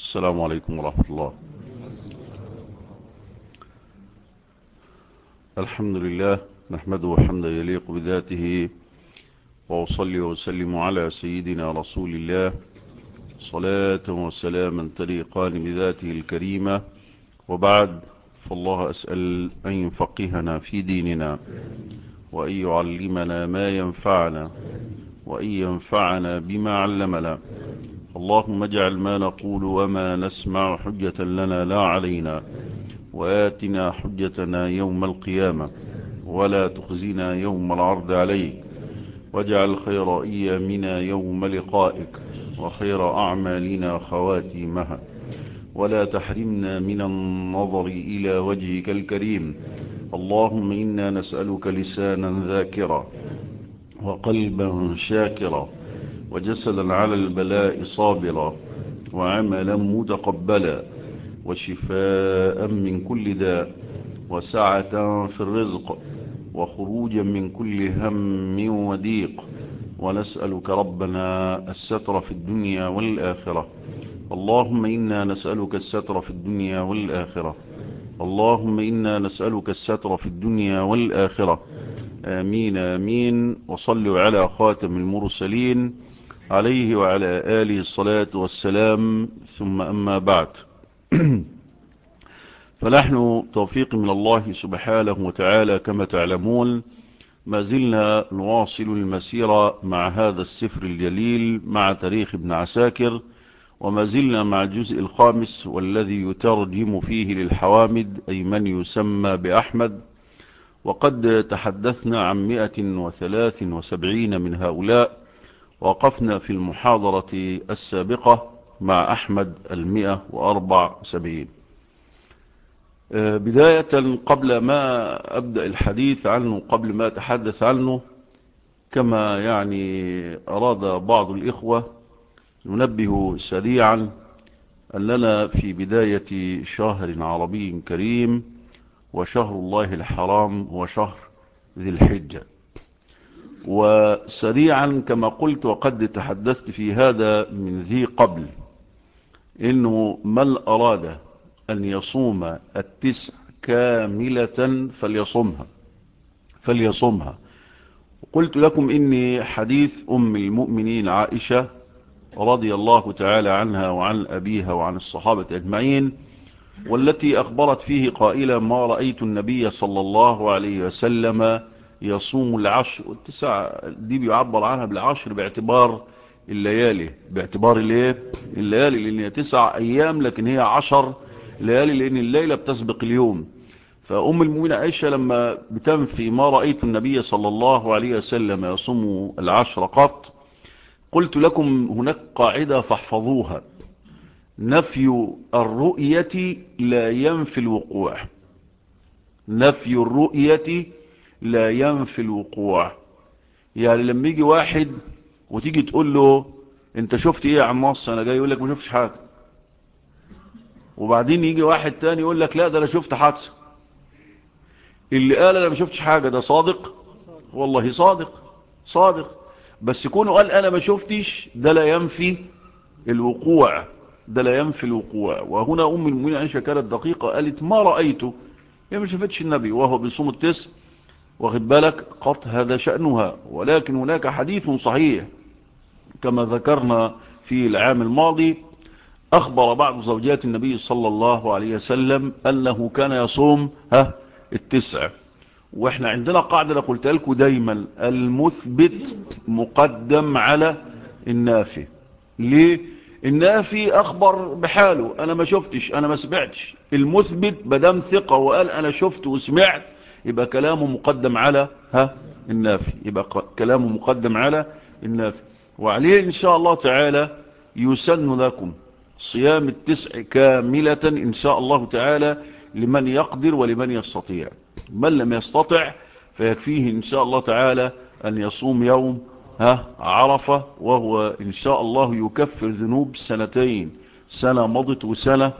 السلام عليكم ورحمة الله. الحمد لله نحمده حمدا يليق بذاته، وأصلي وسلم على سيدنا رسول الله صلاة وسلاما تليقان بذاته الكريمة، وبعد، فالله أسأل أن يفقهنا في ديننا، وأن يعلمنا ما ينفعنا، وأن ينفعنا بما علمنا. اللهم اجعل ما نقول وما نسمع حجة لنا لا علينا، وآتنا حجتنا يوم القيامة، ولا تخزنا يوم العرض عليك، واجعل خير أيامنا يوم لقائك، وخير أعمالنا خواتيمها، ولا تحرمنا من النظر إلى وجهك الكريم. اللهم إنا نسألك لسانا ذاكرا، وقلبا شاكرا، وجسدا على البلاء صابرا، وعملا متقبلا، وشفاء من كل داء، وسعة في الرزق، وخروجا من كل هم وضيق. ونسألك ربنا الستر في الدنيا والآخرة. اللهم إنا نسألك الستر في الدنيا والآخرة. اللهم إنا نسألك الستر في الدنيا والآخرة. آمين آمين. وصلوا على خاتم المرسلين عليه وعلى آله الصلاة والسلام، ثم أما بعد. فنحن توفيق من الله سبحانه وتعالى كما تعلمون ما زلنا نواصل المسيرة مع هذا السفر الجليل، مع تاريخ ابن عساكر، وما زلنا مع الجزء الخامس، والذي يترجم فيه للحوامد أي من يسمى بأحمد. وقد تحدثنا عن 173 من هؤلاء، وقفنا في المحاضرة السابقة مع أحمد 174. بداية، قبل ما أبدأ الحديث عنه، قبل ما أتحدث عنه، كما أراد بعض الإخوة، ننبه سريعا أننا في بداية شهر عربي كريم، وشهر الله الحرام هو شهر ذي الحجة. وسريعا كما قلت وقد تحدثت في هذا من ذي قبل، إنه من أراد أن يصوم 9 كاملة فليصومها. قلت لكم إني حديث أم المؤمنين عائشة رضي الله تعالى عنها وعن أبيها وعن الصحابة أجمعين، والتي أخبرت فيه قائلة: ما رأيت النبي صلى الله عليه وسلم يصوم العشر والتسع. دي بيعبر عنها بالعشر باعتبار الليالي، الليالي، لأن هي 9 أيام لكن هي 10 ليالي، لأن الليلة بتسبق اليوم. فأم المؤمنين عائشة لما بتنفي ما رأيت النبي صلى الله عليه وسلم يصوم العشر قط، قلت لكم هناك قاعدة فاحفظوها: نفي الرؤية لا ينفي الوقوع. نفي الرؤية لا ينفي الوقوع. يعني لما يجي واحد وتيجي تقول له: انت شفت ايه يا عم نصر؟ انا جاي، يقول لك ما شفتش حاجة. وبعدين يجي واحد تاني يقول لك: لا ده انا شفت حادثة. اللي قال انا ما شفتش حاجة ده صادق؟ والله صادق. بس يكونوا قال انا ما شفتش، ده لا ينفي الوقوع. وهنا ام المؤمنين عائشة كانت دقيقة، قالت: ما رأيته، هي ما شفتش النبي وهو بيصوم التسع، واخد بالك، قط هذا شأنها. ولكن هناك حديث صحيح كما ذكرنا في العام الماضي، أخبر بعض زوجات النبي صلى الله عليه وسلم أنه كان يصوم التسع. واحنا عندنا قاعدة قلت لكم دايما: المثبت مقدم على النافي. ليه؟ النافي أخبر بحاله، أنا ما شفتش، أنا ما سمعتش. المثبت بدم ثقة وقال أنا شفت وسمعت، يبقى كلامه مقدم على النافي، وعليه إن شاء الله تعالى يسن لكم صيام التسع كاملة إن شاء الله تعالى، لمن يقدر ولمن يستطيع. من لم يستطع فيكفيه إن شاء الله تعالى أن يصوم يوم عرفة، وهو إن شاء الله يكفر ذنوب سنتين، سنة مضت وسنة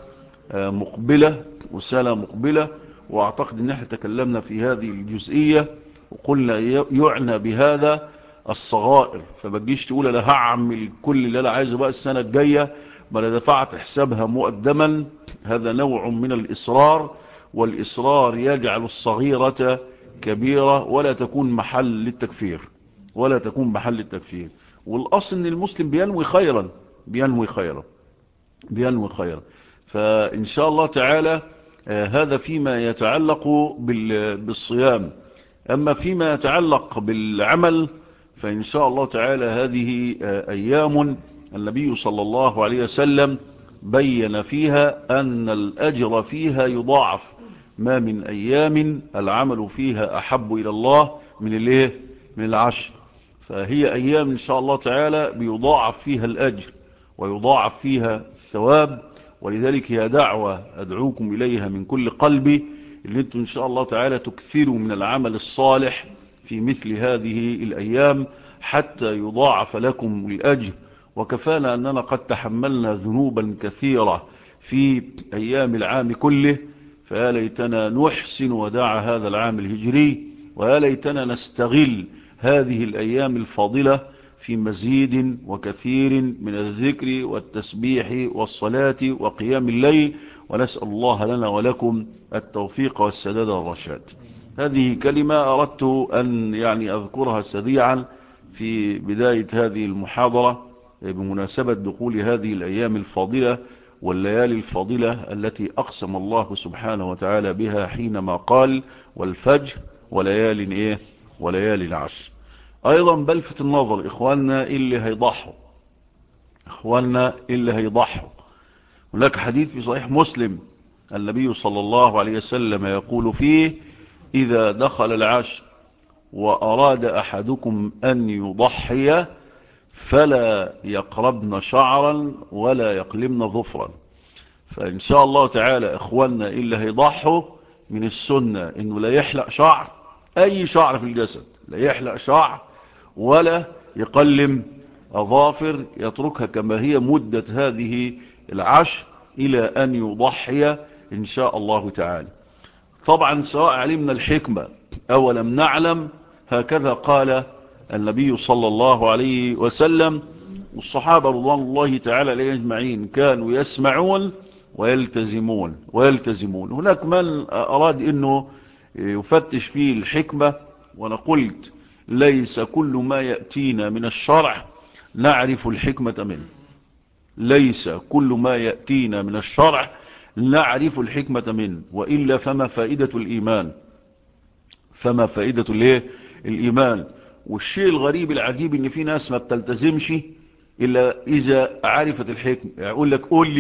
مقبلة. وأعتقد أن احنا تكلمنا في هذه الجزئية وقلنا يعنى بهذا الصغائر. فبجيش تقول أنا هعمل كل اللي أنا عايزه بقى السنة الجاية بل دفعت حسابها مقدما. هذا نوع من الإصرار، والإصرار يجعل الصغيرة كبيرة ولا تكون محل للتكفير، ولا تكون محل للتكفير. والأصل أن المسلم بينوي خيرا، بينوي خيرا، بينوي خيرا. فإن شاء الله تعالى هذا فيما يتعلق بالصيام. أما فيما يتعلق بالعمل فإن شاء الله تعالى هذه أيام النبي صلى الله عليه وسلم بين فيها أن الأجر فيها يضاعف. ما من أيام العمل فيها أحب إلى الله من العشر. فهي أيام إن شاء الله تعالى بيضاعف فيها الأجر ويضاعف فيها الثواب. ولذلك هي دعوة أدعوكم إليها من كل قلبي، اللي انتم إن شاء الله تعالى تكثروا من العمل الصالح في مثل هذه الأيام حتى يضاعف لكم الأجر. وكفانا أننا قد تحملنا ذنوبا كثيرة في أيام العام كله، فيا ليتنا نحسن وداع هذا العام الهجري، ويا ليتنا نستغل هذه الأيام الفاضلة في مزيد وكثير من الذكر والتسبيح والصلاة وقيام الليل. ونسأل الله لنا ولكم التوفيق والسداد والرشاد. هذه كلمة أردت أن أذكرها سريعا في بداية هذه المحاضرة بمناسبة دخول هذه الأيام الفاضلة والليالي الفاضلة التي أقسم الله سبحانه وتعالى بها حينما قال والفجر وليالي العشر. أيضا بلفت النظر إخواننا اللي هيضحوا، هناك حديث في صحيح مسلم النبي صلى الله عليه وسلم يقول فيه إذا دخل العشر وأراد أحدكم أن يضحي فلا يقربن شعرا ولا يقلمن ظفرا. فإن شاء الله تعالى إخواننا اللي هيضحوا من السنة إنه لا يحلق شعر، أي شعر في الجسد، لا يحلق شعر ولا يقلم أظافر، يتركها كما هي مدة هذه العشر إلى أن يضحي إن شاء الله تعالى. طبعا سواء علمنا الحكمة أو لم نعلم، هكذا قال النبي صلى الله عليه وسلم، والصحابة رضوان الله تعالى عليهم أجمعين كانوا يسمعون ويلتزمون. هناك من أراد أنه يفتش فيه الحكمة، وأنا قلت ليس كل ما يأتينا من الشرع نعرف الحكمة منه، ليس كل ما يأتينا من الشرع نعرف الحكمة منه، وإلا فما فائدة الإيمان، فما فائدة الإيمان. والشيء الغريب العجيب ان في ناس ما بتلتزمش إلا إذا عرفت الحكمة. يقول لك قول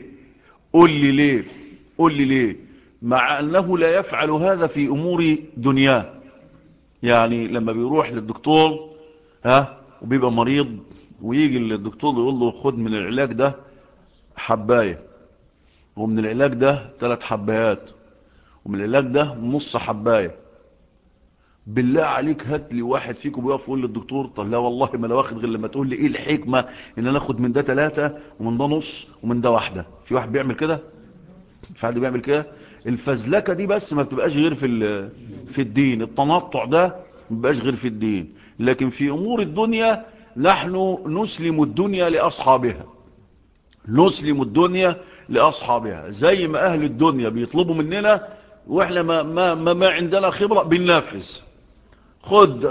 لي ليه، مع أنه لا يفعل هذا في أمور دنياه. يعني لما بيروح للدكتور وبيبقى مريض ويجي للدكتور يقول له خد من العلاج ده حباية، ومن العلاج ده 3 حبايات، ومن العلاج ده نص حباية. بالله عليك هات لي واحد فيكم بيقف يقول للدكتور طب لا والله ما انا واخد غير لما تقول لي ايه الحكمة ان انا اخد من ده 3 ومن ده نص ومن ده 1. في واحد بيعمل كده؟ في حد بيعمل كده؟ الفزلكة دي بس ما بتبقاش غير في الدين. التنطع ده ما بيبقاش غير في الدين. لكن في امور الدنيا نحن نسلم الدنيا لاصحابها، نسلم الدنيا لاصحابها. زي ما اهل الدنيا بيطلبوا مننا واحنا ما عندنا خبرة بننفذ. خد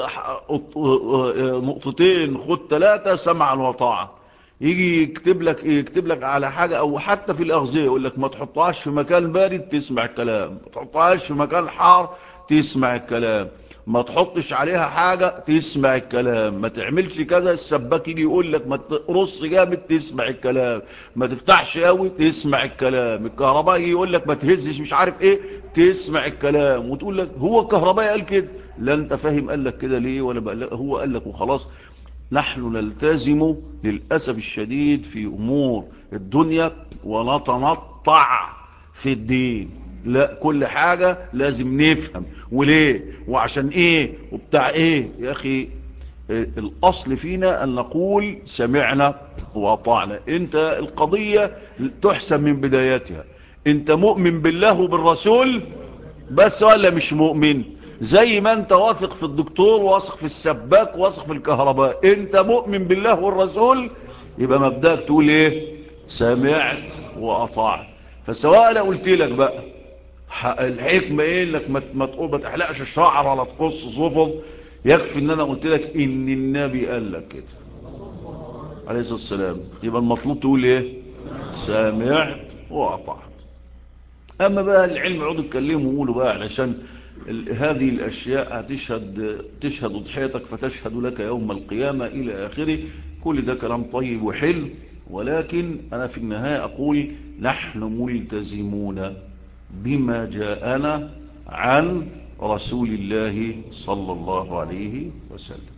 نقطتين، خد 3 سمعا وطاعة. يجي يكتب لك على حاجة، او حتى في الاغذية يقول لك ما تحطهاش في مكان بارد تسمع الكلام، ما تحطهاش في مكان حار تسمع الكلام، ما تحطش عليها حاجة تسمع الكلام، ما تعملش كذا. السباك يجي يقول لك ما تقرص جامد تسمع الكلام، ما تفتحش قوي تسمع الكلام. الكهربائي يجي يقول لك ما تهزش مش عارف ايه تسمع الكلام، وتقول لك هو الكهربائي قال كده، لا انت فاهم قال لك كده ليه ولا بقى هو قال لك وخلاص. نحن نلتزم للأسف الشديد في أمور الدنيا ونتنطع في الدين. لا، كل حاجة لازم نفهم وليه وعشان ايه وبتاع ايه. يا اخي الاصل فينا ان نقول سمعنا واطعنا. انت القضية تحسب من بدايتها، انت مؤمن بالله وبالرسول بس ولا مش مؤمن؟ زي ما انت واثق في الدكتور، واثق في السباك، واثق في الكهرباء، انت مؤمن بالله والرسول، يبقى مبدأك تقول ايه؟ سمعت وأطعت. فسواء أنا قلت لك بقى الحكمة ايه انك ما تقول ما تحلقش الشعر ولا تقص صفر، يكفي ان انا قلت لك ان النبي قال لك كده عليه الصلاة والسلام، يبقى المطلوب تقول ايه؟ سمعت وأطعت. اما بقى العلم يقعدوا يتكلموا ويقولوا بقى علشان هذه الاشياء تشهد ضحيتك فتشهد لك يوم القيامة الى اخره، كل ده كلام طيب وحلو، ولكن انا في النهاية اقول نحن ملتزمون بما جاءنا عن رسول الله صلى الله عليه وسلم.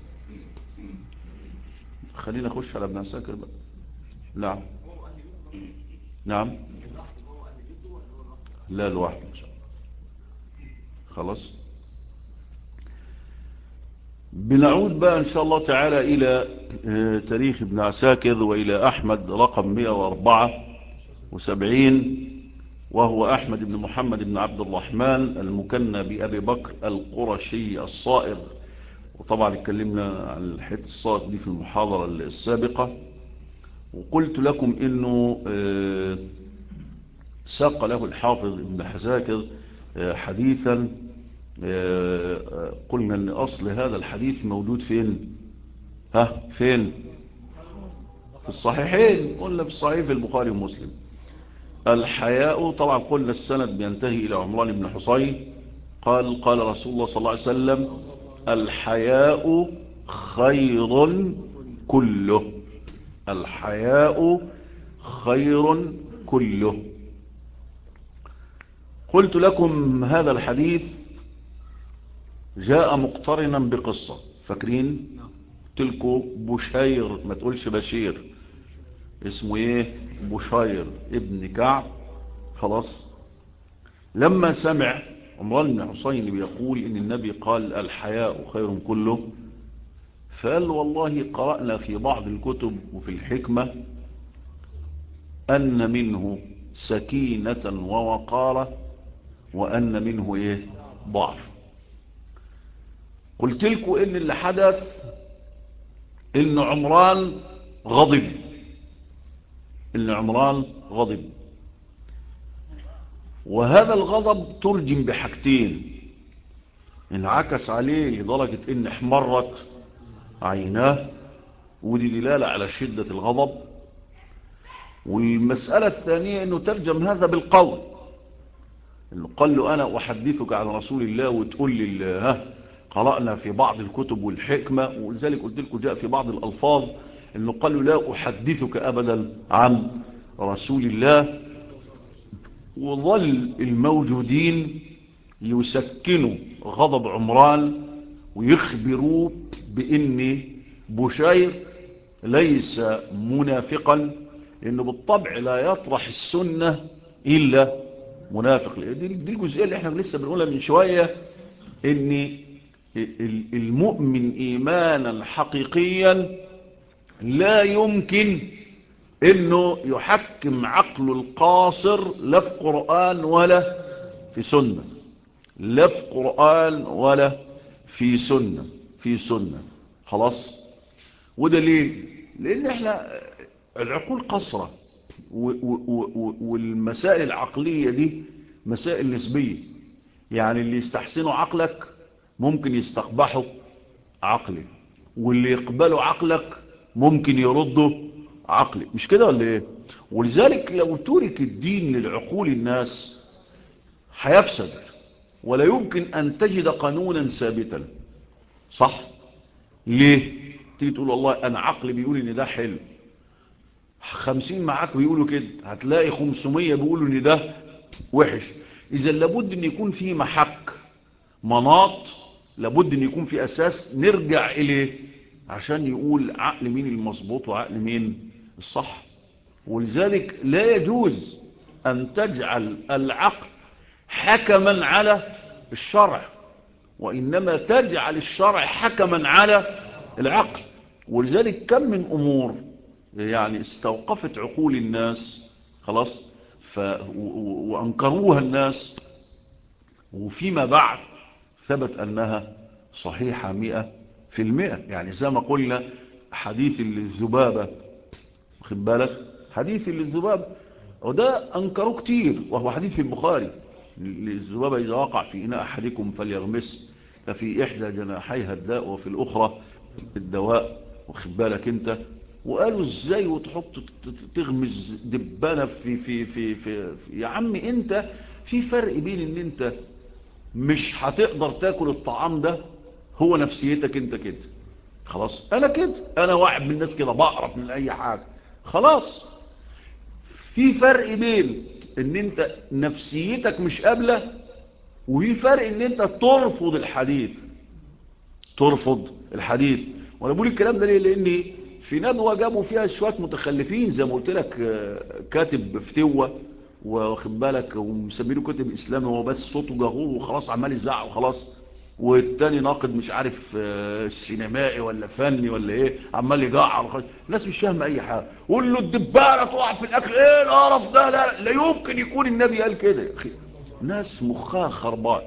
خلينا نخش على ابن عساكر بقى. نعم نعم. لا لوحده ان شاء الله. خلاص بنعود بقى ان شاء الله تعالى الى تاريخ ابن عساكر والى احمد رقم 174، وهو احمد بن محمد بن عبد الرحمن المكنى بابي بكر القرشي الصائغ. وطبعا اتكلمنا عن الحته الصائغ دي في المحاضرة السابقة، وقلت لكم انه ساق له الحافظ ابن عساكر حديثا، قلنا ان اصل هذا الحديث موجود فين؟ فين؟ في الصحيحين. قلنا في الصحيح في البخاري ومسلم. الحياء طبعا قلنا السند بينتهي الى عمران بن حصين قال رسول الله صلى الله عليه وسلم الحياء خير كله. الحياء خير كله. قلت لكم هذا الحديث جاء مقترنا بقصة، فاكرين؟ تلكو بشير، ما تقولش بشير، اسمه ايه؟ بشير ابن كعب. خلاص لما سمع عمران بن حصين بيقول ان النبي قال الحياء خير كله، فقال والله قرأنا في بعض الكتب وفي الحكمة أن منه سكينة ووقارة وأن منه إيه؟ ضعف. قلت لكم إن اللي حدث إن عمران غضب، إن عمران غضب، وهذا الغضب ترجم بحاجتين، انعكس عليه لدرجة إن احمرت عيناه، ودي دلالة على شدة الغضب. والمسألة الثانية إنه ترجم هذا بالقول، إنه قال له أنا أحدثك عن رسول الله وتقول لي قرأنا في بعض الكتب والحكمة، ولذلك قلت لكم جاء في بعض الألفاظ إنه قال له لا أحدثك أبدا عن رسول الله. وظل الموجودين يسكنوا غضب عمران ويخبروه بإن بشير ليس منافقا، لأنه بالطبع لا يطرح السنة إلا منافق. دي الجزئية اللي احنا لسه بنقولها من شوية، إن المؤمن إيمانا حقيقيا لا يمكن إنه يحكم عقله القاصر لا في قرآن ولا في سنة، لا في قرآن ولا في سنة، في سنة. خلاص. وده ليه؟ لأن احنا العقول قصرة، والمسائل العقلية دي مسائل نسبية. يعني اللي يستحسنوا عقلك ممكن يستقبحوا عقلي، واللي يقبلوا عقلك ممكن يردوا عقلي، مش كده ولا ايه؟ ولذلك لو ترك الدين للعقول الناس هيفسد، ولا يمكن ان تجد قانونا ثابتا. صح؟ ليه؟ تيجي تقول والله انا عقلي بيقول ان ده حلو، 50 معاك بيقولوا كده، هتلاقي 500 بيقولوا ان ده وحش. اذا لابد ان يكون في محك، مناط، لابد ان يكون في اساس نرجع اليه عشان يقول عقل مين المظبوط وعقل مين الصح. ولذلك لا يجوز ان تجعل العقل حكما على الشرع، وانما تجعل الشرع حكما على العقل. ولذلك كم من امور يعني استوقفت عقول الناس، خلاص، وانكروها الناس، وفيما بعد ثبت أنها صحيحة 100%. يعني زي ما قلنا حديث الذبابة، واخد بالك، حديث للذباب، وده أنكروه كتير، وهو حديث في البخاري. للذباب إذا وقع في إناء أحدكم فليغمس، ففي إحدى جناحيها الداء وفي الأخرى الدواء. واخد بالك أنت؟ وقالوا إزاي وتحط تغمز دبانة في يا عم أنت في فرق بين إن أنت مش هتقدر تاكل الطعام ده، هو نفسيتك أنت كده خلاص. أنا كده، أنا واحد من الناس كده بقرف من أي حاجة خلاص. في فرق بين ان انت نفسيتك مش قابلة، وفي فرق ان انت ترفض الحديث. ترفض الحديث. وانا بقول الكلام ده ليه؟ لان في ندوة جابوا فيها شوية متخلفين زي ما قلت لك، كاتب فتوة واخد بالك ومسمينه كاتب اسلامي، هو بس صوته جهور وخلاص عمال يزعق وخلاص. والتاني ناقد مش عارف سينمائي ولا فني ولا ايه، عمال يجعر وخلاص. الناس مش فاهمه اي حاجه. قول له الدبانه تقع في الاكل، ايه القرف ده؟ لا يمكن يكون النبي قال كده يا اخي. ناس مخها خربان،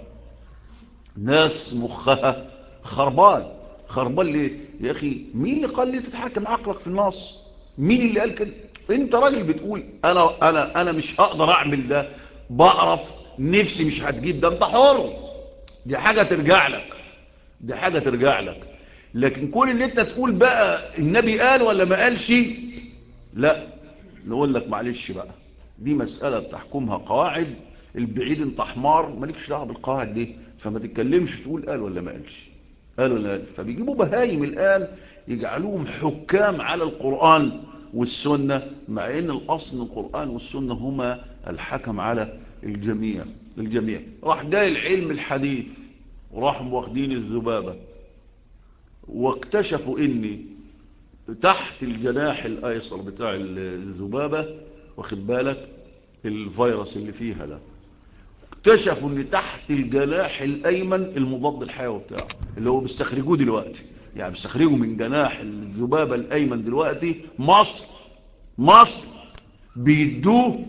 ناس مخها خربان. خربان ليه يا اخي؟ مين اللي قال لي تتحكم عقلك في النص؟ مين اللي قال كده؟ انت راجل بتقول انا مش هقدر اعمل ده، بقرف، نفسي مش هتجيب ده، انت حر، دي حاجة ترجع لك، دي حاجة ترجع لك. لكن كون ان انت تقول بقى النبي قال ولا ما قالش، لا، نقول لك معلش بقى، دي مسألة تحكمها قواعد. البعيد انت حمار مالكش دعوه بالقواعد دي، فما تتكلمش تقول قال ولا ما قالش، قال ولا قال. فبيجيبوا بهايم الآن يجعلوهم حكام على القرآن والسنة، مع ان الاصل القرآن والسنة هما الحكم على الجميع. راح جاي العلم الحديث وراحوا واخدين الذبابة واكتشفوا ان تحت الجناح الايسر بتاع الذبابة، واخد بالك الفيروس اللي فيها ده، اكتشفوا ان تحت الجناح الايمن المضاد الحيوي بتاعه اللي هو بيستخرجوه دلوقتي. يعني بيستخرجوا من جناح الذبابة الايمن دلوقتي مصر بيدوه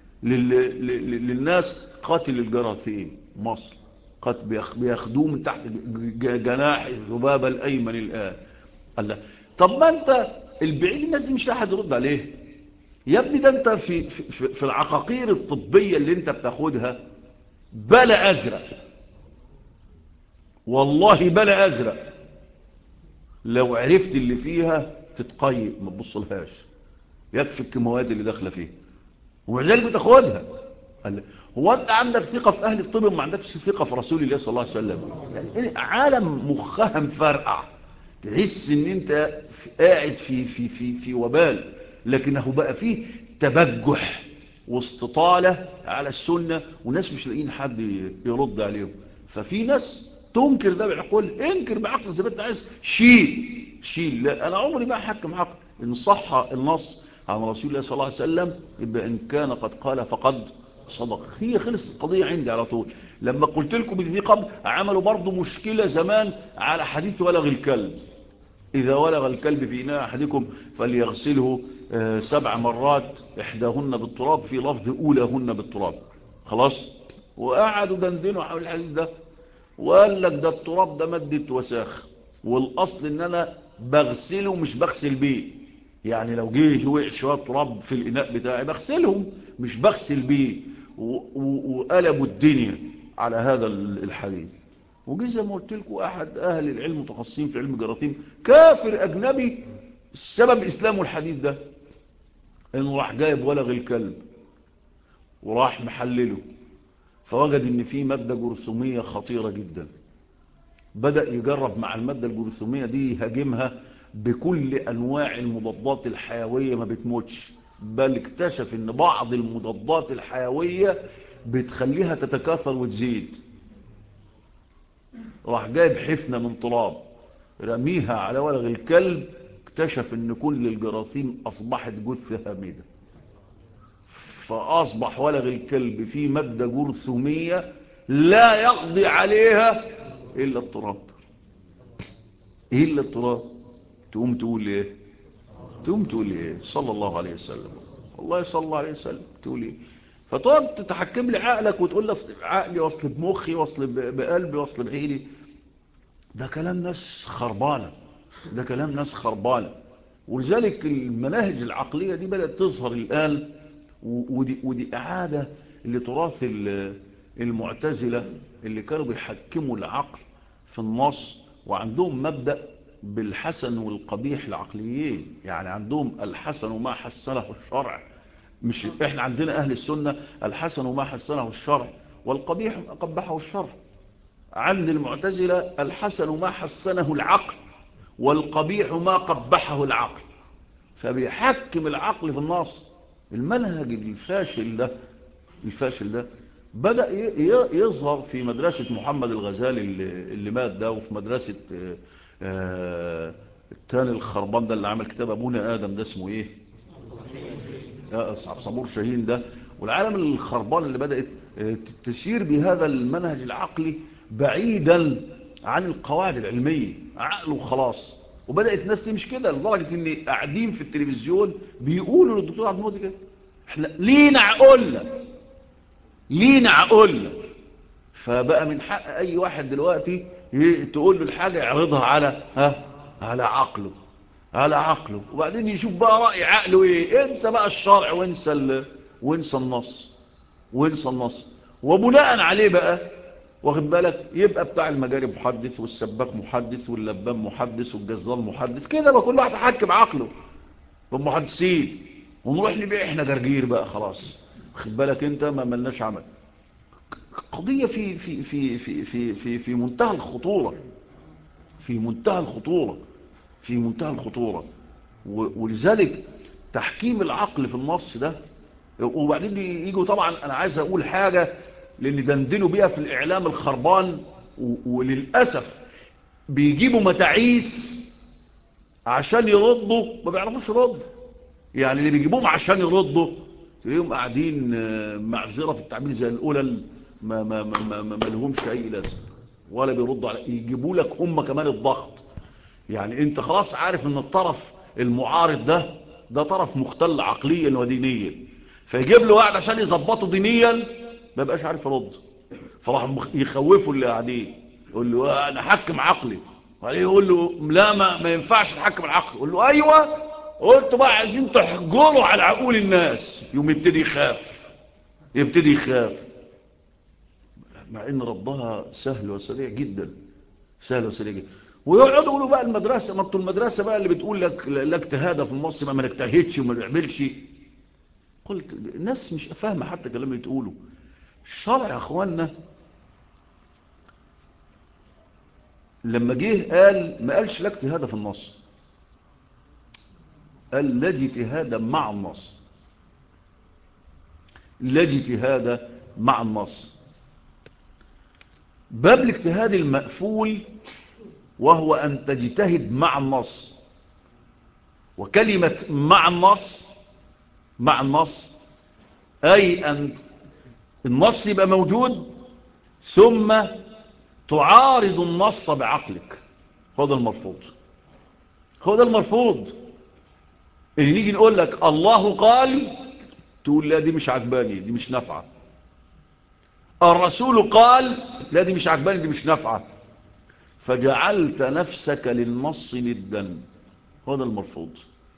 للناس قاتل الجراثيم. مصر بياخدوه من تحت جناح الذبابة الايمن الان. قال لا، طب ما انت البعيد الناس دي مش لاقي حد يرد عليه يا ابني. ده انت في العقاقير الطبية اللي انت بتاخدها بلا ازرق، والله بلا ازرق، لو عرفت اللي فيها تتقيد ما تبصلهاش، يكفي الكيماويات اللي داخله فيها ومع ذلك بتاخدها. هو انت عندك ثقه في اهل الطب ما عندكش ثقه في رسول الله صلى الله عليه وسلم؟ يعني عالم مخها مفرقع، تحس ان انت قاعد في وبال. لكنه بقى فيه تبجح واستطالة على السنة، وناس مش لاقيين حد يرد عليهم. ففي ناس تنكر ده بعقول، انكر بعقل زي ما انت عايز، شيل. لا، انا عمري ما احكم عقل. ان صح النص عن رسول الله صلى الله عليه وسلم يبقى ان كان قد قال فقد صدق. هي خلص القضية عندي على طول. لما قلت لكم دي قبل عملوا برضو مشكلة زمان على حديث ولغ الكلب. إذا ولغ الكلب في إناء أحدكم فليغسله 7 مرات إحداهن بالتراب، في لفظ أولاهن بالتراب. خلاص. وقعدوا دندنوا حول الحديث ده وقال لك ده التراب ده مادة وساخ، والأصل إن أنا بغسله مش بغسل بيه. يعني لو جه وقع شوية تراب في الإناء بتاعي بغسلهم مش بغسل بيه. وقلبوا الدنيا على هذا الحديث. وجي زي ما قلت لكم احد اهل العلم متخصصين في علم الجراثيم كافر اجنبي، سبب اسلامه الحديث ده انه راح جايب ولغ الكلب وراح محلله، فوجد ان فيه مادة جرثومية خطيرة جدا. بدأ يجرب مع المادة الجرثومية دي يهاجمها بكل انواع المضادات الحيوية، ما بتموتش، بل اكتشف ان بعض المضادات الحيوية بتخليها تتكاثر وتزيد. راح جايب حفنة من تراب رميها على ولغ الكلب، اكتشف ان كل الجراثيم اصبحت جثة هامدة. فاصبح ولغ الكلب فيه مادة جرثومية لا يقضي عليها الا التراب. الا التراب. تقوم تقول ايه؟ تقوم تقول ايه؟ صلى الله عليه وسلم، والله صلى الله عليه وسلم. تقول ايه؟ فتقعد تتحكم لي عقلك وتقول لي اصل عقلي واصل بمخي واصل بقلبي واصل بعيني. ده كلام ناس خربانة، ده كلام ناس خربانة. ولذلك المناهج العقلية دي بدأت تظهر الآن، ودي إعادة لتراث المعتزلة اللي كانوا بيحكموا العقل في النص، وعندهم مبدأ بالحسن والقبيح العقليين. يعني عندهم الحسن ما حسنه الشرع، مش احنا عندنا أهل السنة الحسن ما حسنه الشرع والقبيح ما قبحه الشرع. عند المعتزلة الحسن ما حسنه العقل والقبيح ما قبحه العقل، فبيحكم العقل في النص. المنهج الفاشل ده بدأ يظهر في مدرسة محمد الغزالي اللي مات ده، وفي مدرسة التاني الخربان ده اللي عمل كتاب أبونا آدم ده، اسمه ايه؟ عبد صبور شاهين ده. والعالم الخربان اللي بدأت تسير بهذا المنهج العقلي بعيدا عن القواعد العلمية، عقل وخلاص. وبدأت الناس تمشي كده لدرجة ان قاعدين في التلفزيون بيقولوا للدكتور عبد الموت كده: احنا لينا عقولنا. فبقى من حق اي واحد دلوقتي تقول له الحاجة يعرضها على عقله، وبعدين يشوف بقى رأي عقله ايه. انسى بقى الشرع وانسى النص. وبناء عليه بقى، واخد بالك، يبقى بتاع المجاري محدث، والسباك محدث، واللبان محدث، والجزار محدث. كده بقى كل واحد حكم عقله بالمحدثين، ونروح نبيع احنا جرجير بقى خلاص. واخد بالك انت، ما ملناش عمل. قضية في منتهى الخطورة، في منتهى الخطورة. ولذلك تحكيم العقل في النص ده. وبعدين يجوا طبعا، انا عايز اقول حاجة لان دندنوا بيها في الاعلام الخربان، وللأسف بيجيبوا متاعيس عشان يردوا، ما بيعرفوش يردوا. يعني اللي بيجيبوهم عشان يردوا تلاقيهم قاعدين معذرة في التعبير زي الأولى، ما لهمش أي لازمة، ولا بيردوا على. يجيبوا لك هم كمان الضغط. يعني انت خلاص عارف ان الطرف المعارض ده طرف مختل عقليا ودينيا، فيجيب له واحد عشان يظبطه دينيا ما بقاش عارف يرد، فراح يخوفوا اللي قاعدين، يقول له انا حكم عقلي، وبعدين يقول له لا، ما ينفعش نحكم العقل. يقول له ايوه، قلت بقى عايزين تحجروا على عقول الناس. يوم يبتدي يخاف، مع ان ردها سهل وسريع جدا، ويقعدوا يقولوا بقى المدرسة، ما انتوا المدرسة بقى اللي بتقول لك لا اجتهاد في النص، ما نجتهدش وما نعملش. قلت الناس مش فاهمة حتى كلام اللي تقوله. الشرع يا اخوانا لما جه قال، ما قالش لا اجتهاد في النص، قال لا اجتهاد مع النص، لا اجتهاد مع النص. باب الاجتهاد المقفول وهو أن تجتهد مع النص. وكلمة مع النص أي أن النص يبقى موجود ثم تعارض النص بعقلك. هو ده المرفوض. اللي نيجي نقول لك الله قال، تقول لا دي مش عجباني، دي مش نافعة. الرسول قال، لا دي مش عجباني، دي مش نافعة. فجعلت نفسك للنص ندا. هو ده المرفوض.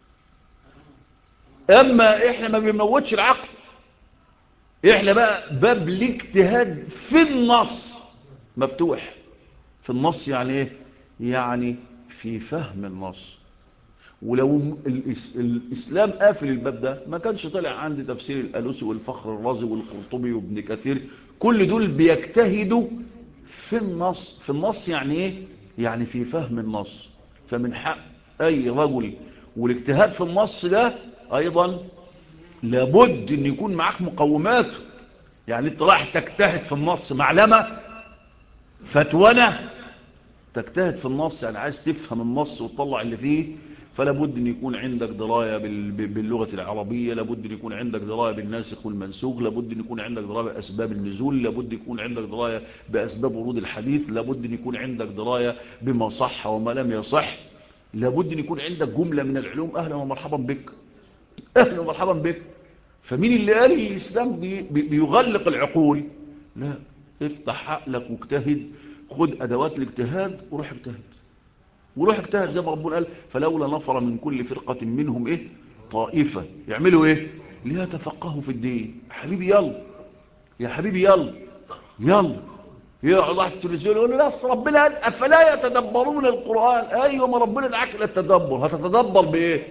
اما احنا ما بنموتش العقل، احنا بقى باب الاجتهاد في النص مفتوح. في النص يعني ايه؟ يعني في فهم النص. ولو الاسلام قافل الباب ده ما كانش طلع عندي تفسير الالوسي والفخر الرازي والقرطبي وابن كثير. كل دول بيجتهدوا في النص يعني ايه؟ يعني في فهم النص. فمن حق اي رجل، والاجتهاد في النص ده ايضا لابد ان يكون معاك مقوماته. يعني انت رايح تجتهد في النص معلمة فتوانة، تجتهد في النص يعني عايز تفهم النص وتطلع اللي فيه، فلا بد ان يكون عندك دراية باللغة العربية، لابد ان يكون عندك دراية بالناسخ والمنسوخ، لابد ان يكون عندك دراية بأسباب النزول، لابد يكون عندك دراية بأسباب ورود الحديث، لابد ان يكون عندك دراية بما صح وما لم يصح، لابد ان يكون عندك جملة من العلوم. اهلا ومرحبا بك، اهلا ومرحبا بك. فمين اللي قال الاسلام بيغلق العقول؟ لا، افتح عقلك واجتهد، خد ادوات الاجتهاد وروح اجتهد، وروح اجتهد زي ما ربنا قال فلولا نفر من كل فرقة منهم ايه طائفة يعملوا ايه ليتفقهوا في الدين. حبيبي يلا يا حبيبي يلا يلا يقعد واحد في التلفزيون يقول له لا ربنا قال افلا يتدبرون القرآن. ايوه ما ربنا دعاك الى التدبر. هتتدبر بايه؟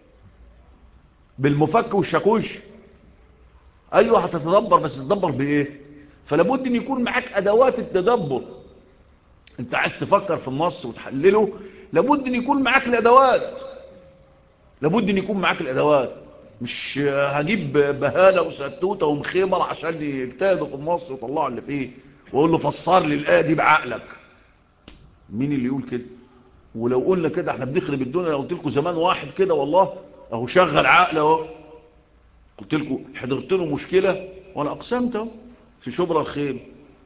بالمفك والشاكوش؟ ايوه هتتدبر بس تتدبر بايه؟ فلابد ان يكون معاك ادوات التدبر. انت عايز تفكر في النص وتحلله لابد ان يكون معاك الادوات. لابد ان يكون معاك الادوات. مش هجيب بهالة وستوتة ومخيمر عشان يجتهدوا في النص ويطلعوا اللي فيه واقول له فسر لي الايه دي بعقلك. مين اللي يقول كده؟ ولو قلنا كده احنا بنخرب الدنيا. لو قلت لكم زمان واحد كده والله اهو شغل عقله اهو قلت لكم حضرت له مشكله وانا اقسمت اهو في شبرا الخيل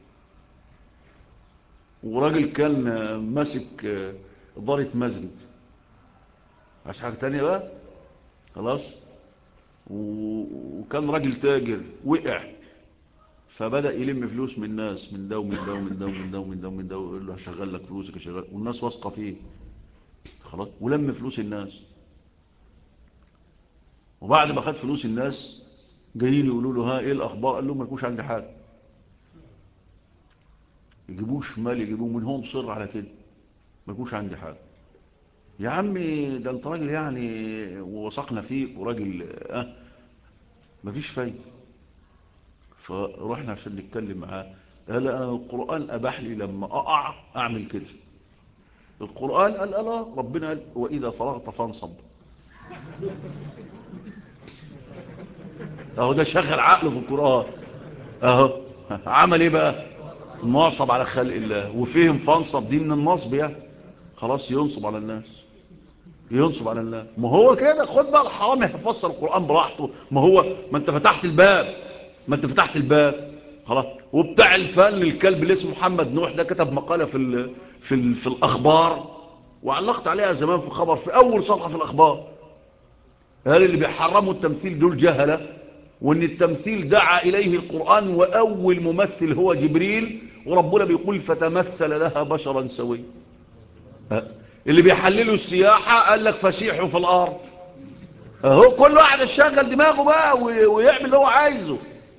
وراجل كان ماسك اداره مسجد. عايز حاجه تانية بقى خلاص. وكان راجل تاجر وقع فبدأ يلم فلوس من الناس من ده ومن ده ومن ده ومن ده ومن ده ومن ده ويقول له هشغل لك فلوسك هشغل. والناس واثقه فيه خلاص ولم فلوس الناس. وبعد ما خد فلوس الناس جايين يقولوا له ها ايه الاخبار؟ قال لهم ما يكونش عندي حاجه. يجيبوه شمال يجيبوه من هو مصر على كده ما يكونش عندي حاجه. يا عمي ده انت راجل يعني ووثقنا فيك وراجل مفيش فايده. فروحنا عشان نتكلم معاه قال انا القرآن اباح لي لما اقع اعمل كده. القرآن قال الا ربنا قال واذا فرغت فانصب. اهو ده شغل عقله في القرآن اهو. عمل ايه بقى؟ نصب على خلق الله وفهم فانصب دي من النصب يعني خلاص ينصب على الناس ينصب على الله. ما هو كده خد بقى الحرامي هيفسر القرآن براحته. ما انت فتحت الباب. ما انت فتحت الباب خلاص. وبتاع الفن الكلب اللي اسمه محمد نوح ده كتب مقالة في الأخبار وعلقت عليها زمان في خبر في أول صفحة في الأخبار. قال اللي بيحرموا التمثيل دول جهلة وان التمثيل دعا إليه القرآن وأول ممثل هو جبريل وربنا بيقول فتمثل لها بشرا سويا. اللي بيحللوا السياحة قال لك فسيحوا في الأرض. اهو كل واحد يشغل دماغه بقى ويعمل اللي هو عايزه.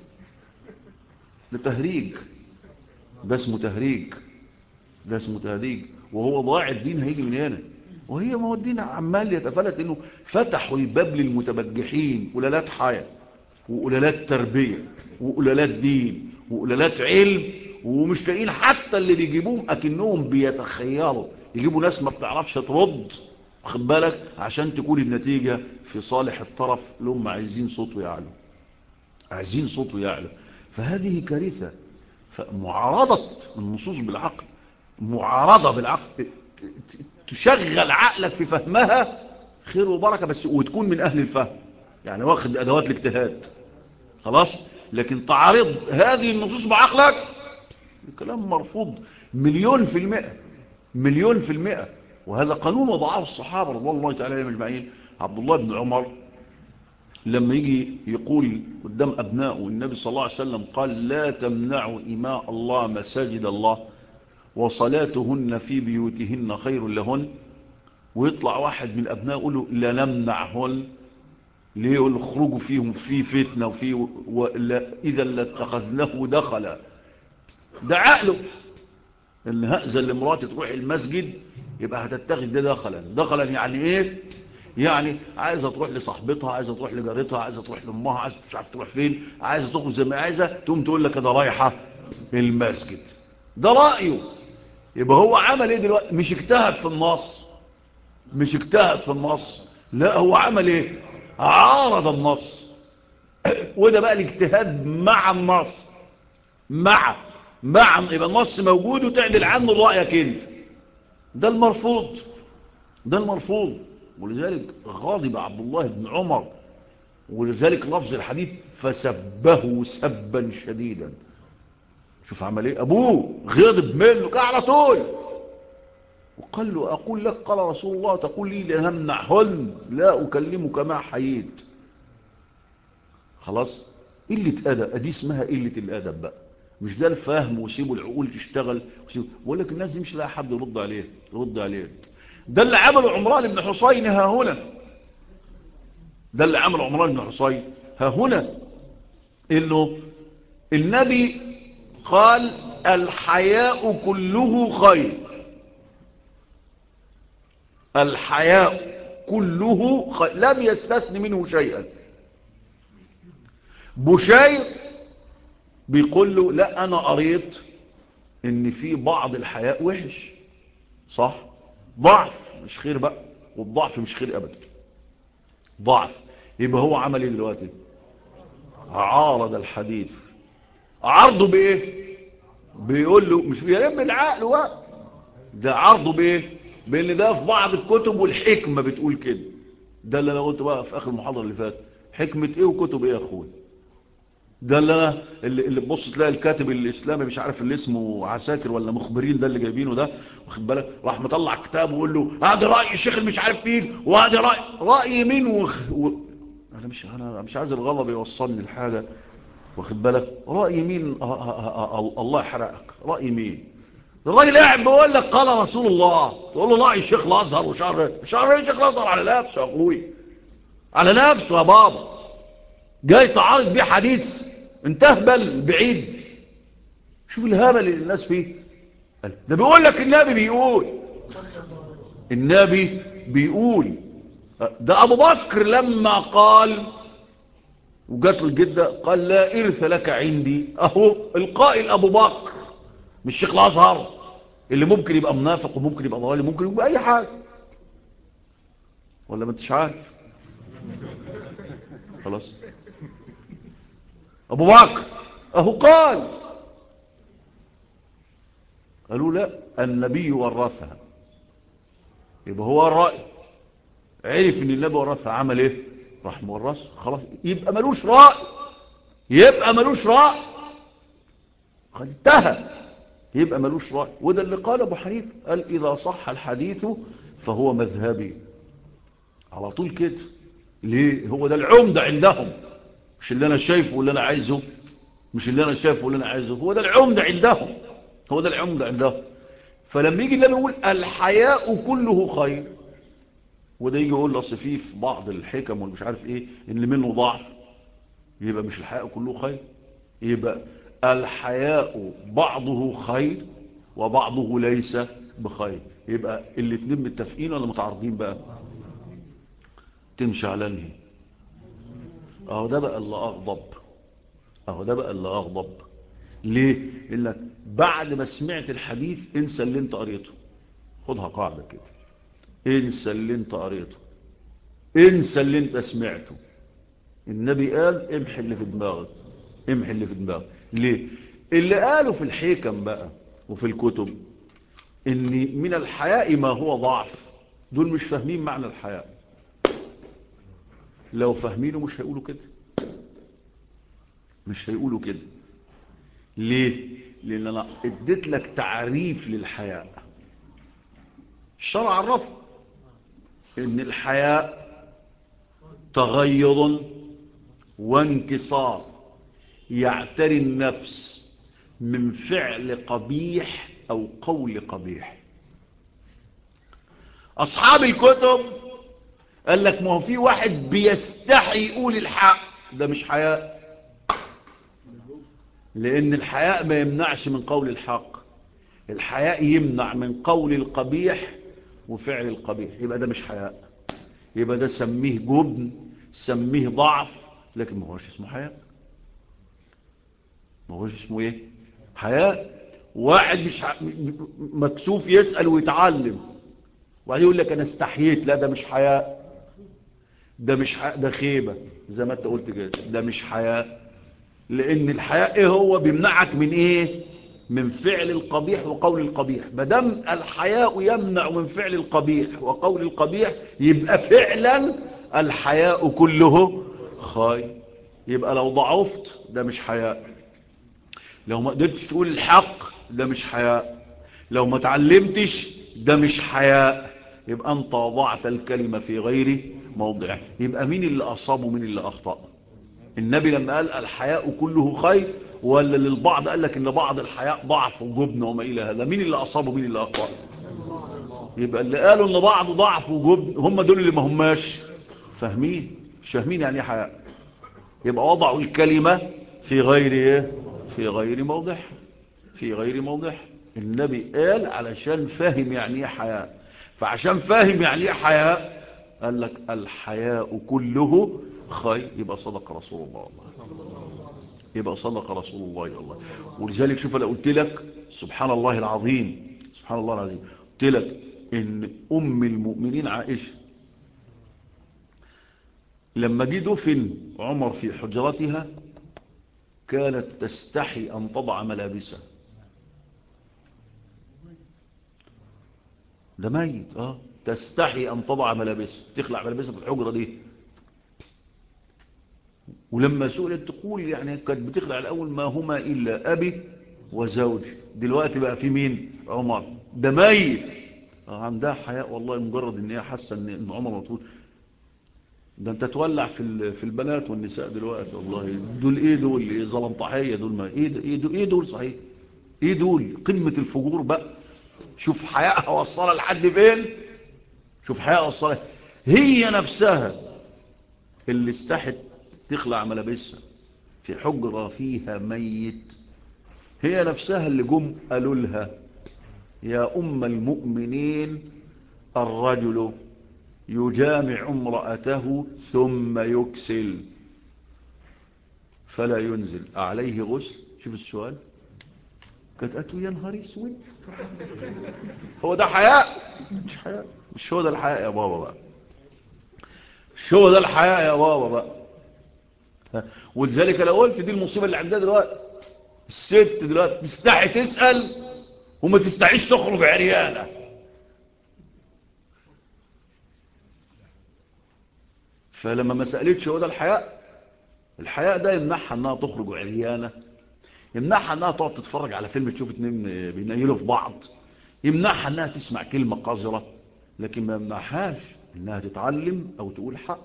ده تهريج. ده اسمه تهريج. ده اسمه تهريج. وهو ضاع الدين هيجي من هنا. وهي ما هو الدين عمال يتفلت انه فتحوا الباب للمتبجحين قلالات حياة وقلالات تربية وقلالات دين وقلالات علم ومش لاقيين حتى اللي بيجيبوهم اكنهم بيتخيلوا يجيبوا ناس ما بتعرفش ترد واخد بالك عشان تكون النتيجة في صالح الطرف اللي هم عايزين صوته يعلو. عايزين صوته يعلو. فهذه كارثة. فمعارضة النصوص بالعقل معارضة بالعقل تشغل عقلك في فهمها خير وبركة بس وتكون من أهل الفهم يعني واخد أدوات الاجتهاد خلاص. لكن تعارض هذه النصوص بعقلك الكلام مرفوض 1,000,000%. 1,000,000%. وهذا قانون وضعه الصحابة رضوان الله تعالى عليهم أجمعين. عبد الله بن عمر لما يجي يقول قدام أبنائه النبي صلى الله عليه وسلم قال لا تمنعوا إماء الله مساجد الله وصلاتهن في بيوتهن خير لهن. ويطلع واحد من أبنائه يقول له لا نمنعهن ليه؟ يقول له خرجوا فيهم في فتنة وفي إذا لاتخذناه دخلا. ده عقله ان هأذن لمراتي تروح المسجد يبقى هتتخذ ده دخلا. دخلا يعني ايه؟ يعني عايزة تروح لصاحبتها عايزة تروح لجارتها عايزة تروح لأمها عايزة مش عارف تروح فين عايزة تخرج زي ما عايزة تقوم تقول لك ده رايحة المسجد. ده رأيه. يبقى هو عمل ايه دلوقتي؟ مش اجتهد في النص. مش اجتهد في النص. لا هو عمل ايه؟ عارض النص. وده بقى الاجتهاد مع النص. مع يبقى النص موجود وتعدل عنه رأيك انت. ده المرفوض. ده المرفوض. ولذلك غاضب عبد الله بن عمر ولذلك لفظ الحديث فسبه سبا شديدا. شوف عمل ايه ابوه غضب منه كده على طول وقال له اقول لك قال رسول الله تقول لي لنمنعهن لا اكلمك ما حييت. خلاص قلة ادب. دي اسمها قلة الادب بقى. مش ده الفهم وسيبوا العقول تشتغل بقول لك الناس دي مش لاقي حد يرد عليه. ده اللي عمله عمران بن حسين ها هنا، ده اللي عمله عمران بن حسين ها هنا، انه النبي قال الحياء كله خير، الحياء كله خير، لم يستثن منه شيئا. بشير بيقول له لا انا قريت ان في بعض الحياء وحش، صح، ضعف مش خير بقى، والضعف مش خير ابدا، ضعف. يبقى هو عمل ايه دلوقتي؟ عارض الحديث. عرضه بايه؟ بيقول له مش بيلم العقل بقى، ده عرضه بايه؟ بان ده في بعض الكتب والحكمه بتقول كده. ده اللي انا قلت بقى في اخر المحاضره اللي فاتت، حكمه ايه وكتب ايه يا اخويا؟ ده اللي تبص تلاقي الكاتب الاسلامي مش عارف اللي اسمه عساكر ولا مخبرين، ده اللي جايبينه ده، واخد بالك، راح مطلع كتاب ويقول له هذا راي الشيخ اللي مش عارف مين، وهذا راي مين انا مش عايز الغضب يوصلني لحاجه، واخد بالك، راي مين؟ الله يحرقك، راي مين؟ الراجل قاعد بيقول لك قال رسول الله، تقول له راي الشيخ الازهر وشعر الشيخ الازهر على نفسه يا اخوي، على نفسه يا بابا، جاي تعارض بيه حديث؟ انت اهبل بعيد. شوف الهبل اللي الناس فيه. ده بيقول لك النبي بيقول، النبي بيقول. ده ابو بكر لما قال وجات له الجده قال لا ارث لك عندي، اهو القائل ابو بكر مش شيخ الازهر اللي ممكن يبقى منافق وممكن يبقى ضلالي ممكن يبقى اي حاجه، ولا ما انتش عارف؟ خلاص ابو بكر اهو قال، قالوا لا النبي ورثها، يبقى هو الرأي، عرف ان النبي ورثها، عمل ايه؟ راح مورثها، خلاص يبقى ملوش رأي، يبقى ملوش رأي، انتهى، يبقى ملوش رأي. وده اللي قال ابو حنيفه، قال اذا صح الحديث فهو مذهبي، على طول كده. ليه؟ هو ده العمدة عندهم، مش اللي انا شايفه واللي انا عايزه، مش اللي انا شايفه واللي انا عايزه، هو ده العمدة عندهم، هو ده العمدة عندهم. فلما يجي النبي يقول الحياء كله خير، وده يجي يقول اصل في بعض الحكم والمش عارف ايه اللي منه ضعف، يبقى مش الحياء كله خير، يبقى الحياء بعضه خير وبعضه ليس بخير. يبقى الاتنين متفقين ولا متعارضين بقى؟ تمشي على انهي؟ اهو ده بقى اللي اغضب، اهو ده بقى اللي اغضب. ليه؟ انك بعد ما سمعت الحديث انسى اللي انت قريته، خدها قاعدة كده، انسى اللي انت قريته، انسى اللي انت سمعته. النبي قال امحي اللي في دماغك، امحي اللي في دماغك. ليه؟ اللي قالوا في الحكم بقى وفي الكتب ان من الحياء ما هو ضعف، دول مش فاهمين معنى الحياء، لو فاهمينه مش هيقولوا كده، مش هيقولوا كده. ليه؟ لان انا اديت لك تعريف للحياء، الشرع عرفه ان الحياء تغيظ وانكسار يعتري النفس من فعل قبيح او قول قبيح. اصحاب الكتب قال لك ما هو في واحد بيستحي يقول الحق، ده مش حياء، لان الحياء ما يمنعش من قول الحق، الحياء يمنع من قول القبيح وفعل القبيح، يبقى ده مش حياء، يبقى ده سميه جبن، سميه ضعف، لكن ما هوش اسمه حياء، ما هوش اسمه ايه؟ حياء. واحد مش مكسوف يسأل ويتعلم وبعدين يقول لك انا استحييت، لا ده مش حياء، ده مش حياء، ده خيبة زي ما انت قلت كده، ده مش حياء. لان الحياء ايه؟ هو بيمنعك من ايه؟ من فعل القبيح وقول القبيح. مادام الحياء يمنع من فعل القبيح وقول القبيح، يبقى فعلا الحياء كله خير. يبقى لو ضعفت ده مش حياء، لو ما قدرتش تقول الحق ده مش حياء، لو ما تعلمتش ده مش حياء، يبقى انت وضعت الكلمة في غير موضعه. يبقى مين اللي أصاب ومين اللي أخطأ؟ النبي لما قال الحياء كله خير، ولا للبعض قال لك ان بعض الحياء ضعف وجبن وما الى هذا؟ مين اللي أصاب ومين اللي أخطأ؟ يبقى اللي قالوا ان بعض ضعف وجبن هم دول اللي ما هماش فاهمين، مش فاهمين يعني ايه حياء. يبقى وضعوا الكلمة في غير ايه، في غير موضع، في غير موضع. النبي قال علشان فاهم يعني ايه حياء، فعشان فاهم يعني ايه حياء قال لك الحياء كله خير. يبقى صدق رسول الله، يبقى صدق رسول الله الله. ولذلك شوف انا قلت لك سبحان الله العظيم، سبحان الله العظيم، قلت لك ان ام المؤمنين عائشة لما جه دفن عمر في حجرتها كانت تستحي ان تضع ملابسها. ده ميت تستحي ان تضع ملابسها، تخلع ملابسها في الحجرة دي. ولما سئلت تقول يعني كانت بتخلع الاول ما هما الا ابي وزوجي، دلوقتي بقى في مين؟ عمر، ده ميت. عندها حياء والله، مجرد ان هي حاسه ان عمر مطول. ده انت تولع في البنات والنساء دلوقتي والله. دول ايه؟ دول ايه؟ ظلمطحيه دول. ما ايه دول صحيح؟ ايه دول؟ قمه الفجور بقى. شوف حياءها وصلها لحد فين، شوف حياءها وصلها. هي نفسها اللي استحت تخلع ملابسها في حجرة فيها ميت، هي نفسها اللي جم قالوا لها يا أم المؤمنين الرجل يجامع امرأته ثم يكسل فلا ينزل عليه غسل. شوف السؤال، كانت قالت يا نهار اسود، هو ده حياء؟ مش حياء، مش هو ده الحياء يا بابا بقى، مش هو ده الحياء يا بابا بقى. ولذلك لو قلت دي المصيبة اللي عندها دلوقتي، الست دلوقتي تستحي تسأل وما تستحيش تخرج عريانة. فلما ما سألتش هو ده الحياء، الحياء ده يمنعها انها تخرج عريانة، يمنعها انها تقعد تتفرج على فيلم تشوف اتنين بينيلوا في بعض، يمنعها انها تسمع كلمة قذرة، لكن ما يمنعهاش انها تتعلم او تقول حق.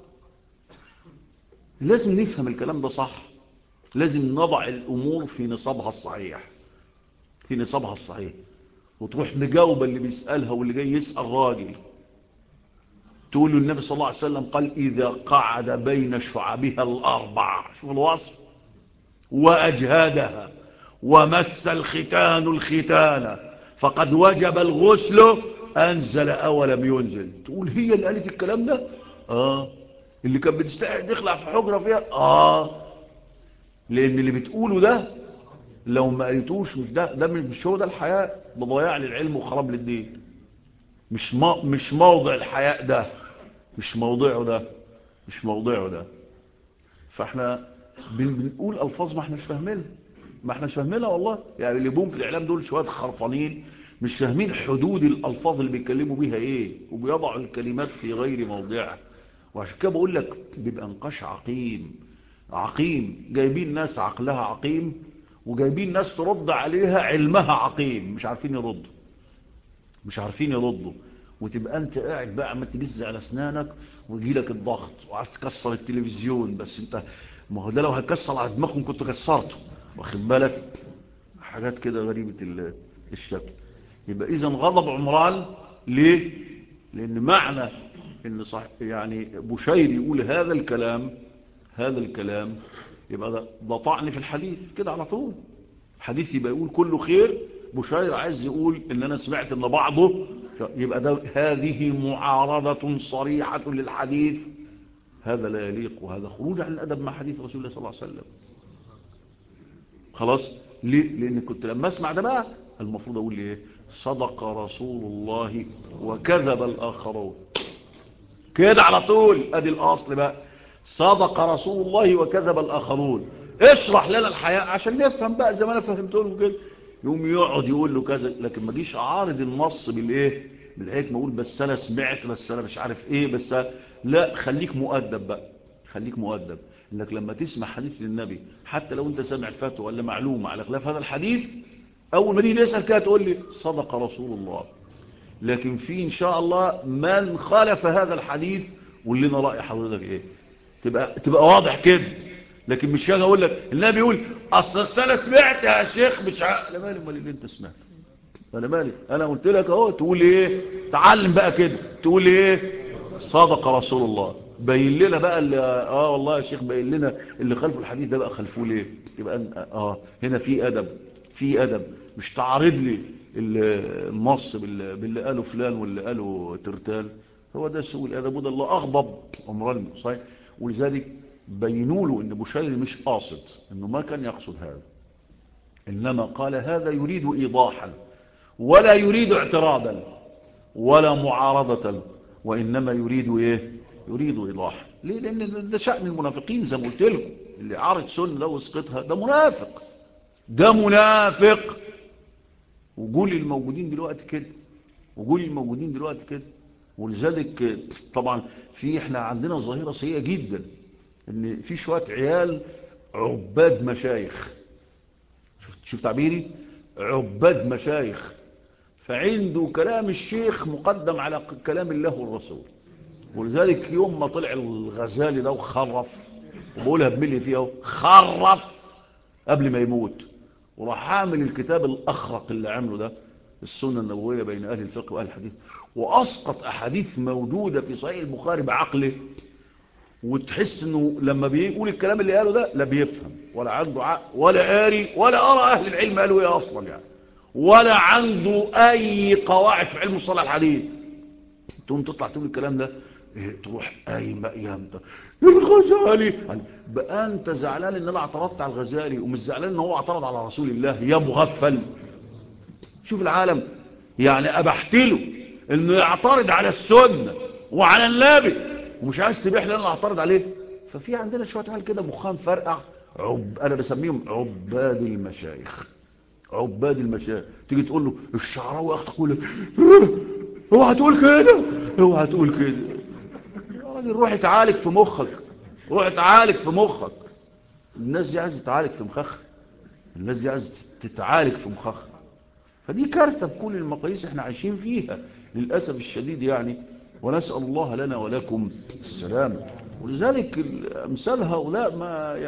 لازم نفهم الكلام ده صح، لازم نضع الامور في نصابها الصحيح، في نصابها الصحيح. وتروح مجاوبة اللي بيسألها واللي جاي يسأل راجل، تقول له النبي صلى الله عليه وسلم قال إذا قعد بين شعبها الأربع، شوف الوصف، وأجهدها ومس الختان الختان فقد وجب الغسل أنزل أولم ينزل. تقول هي اللي قالت الكلام ده؟ اللي كانت بتستحق تخلع في حجرة فيها؟ لأن اللي بتقوله ده لو ما قالتوش مش هو ده الحياء، ده ضياع للعلم وخراب للدين. مش موضع الحياء ده، مش موضعه ده، مش موضعه ده. فاحنا بنقول الفاظ ما احناش فاهمينها، ما احناش فاهمينها والله. يعني اللي بيهم في الاعلام دول شويه خرفانين مش فاهمين حدود الالفاظ اللي بيتكلموا بيها ايه، وبيضعوا الكلمات في غير موضعها. وعشان كده بقول لك بيبقى نقاش عقيم، عقيم. جايبين ناس عقلها عقيم، وجايبين ناس ترد عليها علمها عقيم، مش عارفين يردوا، مش عارفين يردوا. وتبقى انت قاعد بقى عمال تجز على اسنانك ويجي لك الضغط وعايز تكسر التلفزيون، بس انت ما هو ده لو هتكسر على دماغهم كنت كسرته، واخد بالك؟ حاجات كده غريبة الشكل. يبقى اذا غضب عمران ليه؟ لان معنى ان صح يعني بشير يقول هذا الكلام، هذا الكلام يبقى ده طعن في الحديث كده على طول. حديث يبقى يقول كله خير، بشير عايز يقول ان انا سمعت ان بعضه، يبقى ده هذه معارضة صريحة للحديث. هذا لا يليق، وهذا خروج عن الادب مع حديث رسول الله صلى الله عليه وسلم. خلاص ليه؟ لان كنت لما اسمع ده بقى المفروض اقول ايه؟ صدق رسول الله وكذب الاخرون، كده على طول. ادي الاصل بقى، صدق رسول الله وكذب الاخرون. اشرح لنا الحياء عشان نفهم بقى زي ما انا فهمت له كده. يقوم يقعد يقول له كذا، لكن ما جيش اعارض النص بالايه؟ بالحكمه، اقول بس انا سمعت، بس انا مش عارف ايه، بس لا. خليك مؤدب بقى، خليك مؤدب. انك لما تسمع حديث للنبي حتى لو انت سامع فتوى ولا معلومه على خلاف هذا الحديث، اول ما تيجي تسال كده تقول لي صدق رسول الله. لكن في ان شاء الله من خالف هذا الحديث واللي لنا راي حضرتك ايه، تبقى واضح كده. لكن مش هاجي اقول لك النبي بيقول اصل انا سمعت يا شيخ مش لا مالي امال اللي انت سمعته، انا مالي، انا قلت لك اهو تقول ايه، تعلم بقى كده تقول ايه، صدق رسول الله. بين لنا بقى اللي والله يا شيخ بين لنا اللي خلفوا الحديث ده بقى خلفوه ليه. يبقى هنا في ادب، في ادب. مش تعارض لي النص باللي قاله فلان واللي قاله ترتال. هو ده سوء الادب، وده اللي اغضب امرنا صحيح. ولذلك بينوا له ان بشير مش قاصد، انه ما كان يقصد هذا، انما قال هذا يريد ايضاحا ولا يريد اعتراضا ولا معارضة، وإنما يريد إيه؟ يريد إيضاح. ليه؟ لأن ده شأن المنافقين زي ما قلت لكم، اللي عارض سنة واسقطها ده منافق، ده منافق. وقول الموجودين دلوقتي كده، وقول الموجودين دلوقتي كده. ولذلك طبعا احنا عندنا ظاهرة سيئة جدا، ان في شوية عيال عباد مشايخ، شوف تعبيري، عباد مشايخ، فعنده كلام الشيخ مقدم على كلام الله والرسول. ولذلك يوم ما طلع الغزالي ده وخرف، وبقولها بملي فيها خرف قبل ما يموت، وراح عامل الكتاب الأخرق اللي عمله ده، السنة النبوية بين أهل الفقه وأهل الحديث، وأسقط أحاديث موجودة في صحيح البخاري بعقله. وتحس انه لما بيقول الكلام اللي قاله ده لا بيفهم ولا عنده عقل ولا قاري ولا أرى أهل العلم قالوا ايه أصلا يعني، ولا عنده أي قواعد في علم الصلاة الحديث. تقوم تطلع تقول الكلام ده، تروح قايم ايام ده الغزالي يعني. بقى انت زعلان ان انا اعترضت على الغزالي ومش زعلان ان هو اعترض على رسول الله يا مغفل. شوف العالم، يعني ابحت له انه يعترض على السنه وعلى النبي ومش عايز تبيح لي انا اعترض عليه. ففي عندنا شويه عيال كده مخام فرقع، انا بسميهم عباد المشايخ، عباد المشايخ. تيجي تقول له الشعراوي اخطأ، يقول لك اوعى تقول كده، اوعى تقول كده. يا راجل روح اتعالج في مخك، روح اتعالج في مخك. الناس دي عايزه تتعالج في مخها، الناس دي عايزه تتعالج في مخها. فدي كارثه بكل المقاييس احنا عايشين فيها للاسف الشديد يعني. ونسال الله لنا ولكم السلامه. ولذلك امثال هؤلاء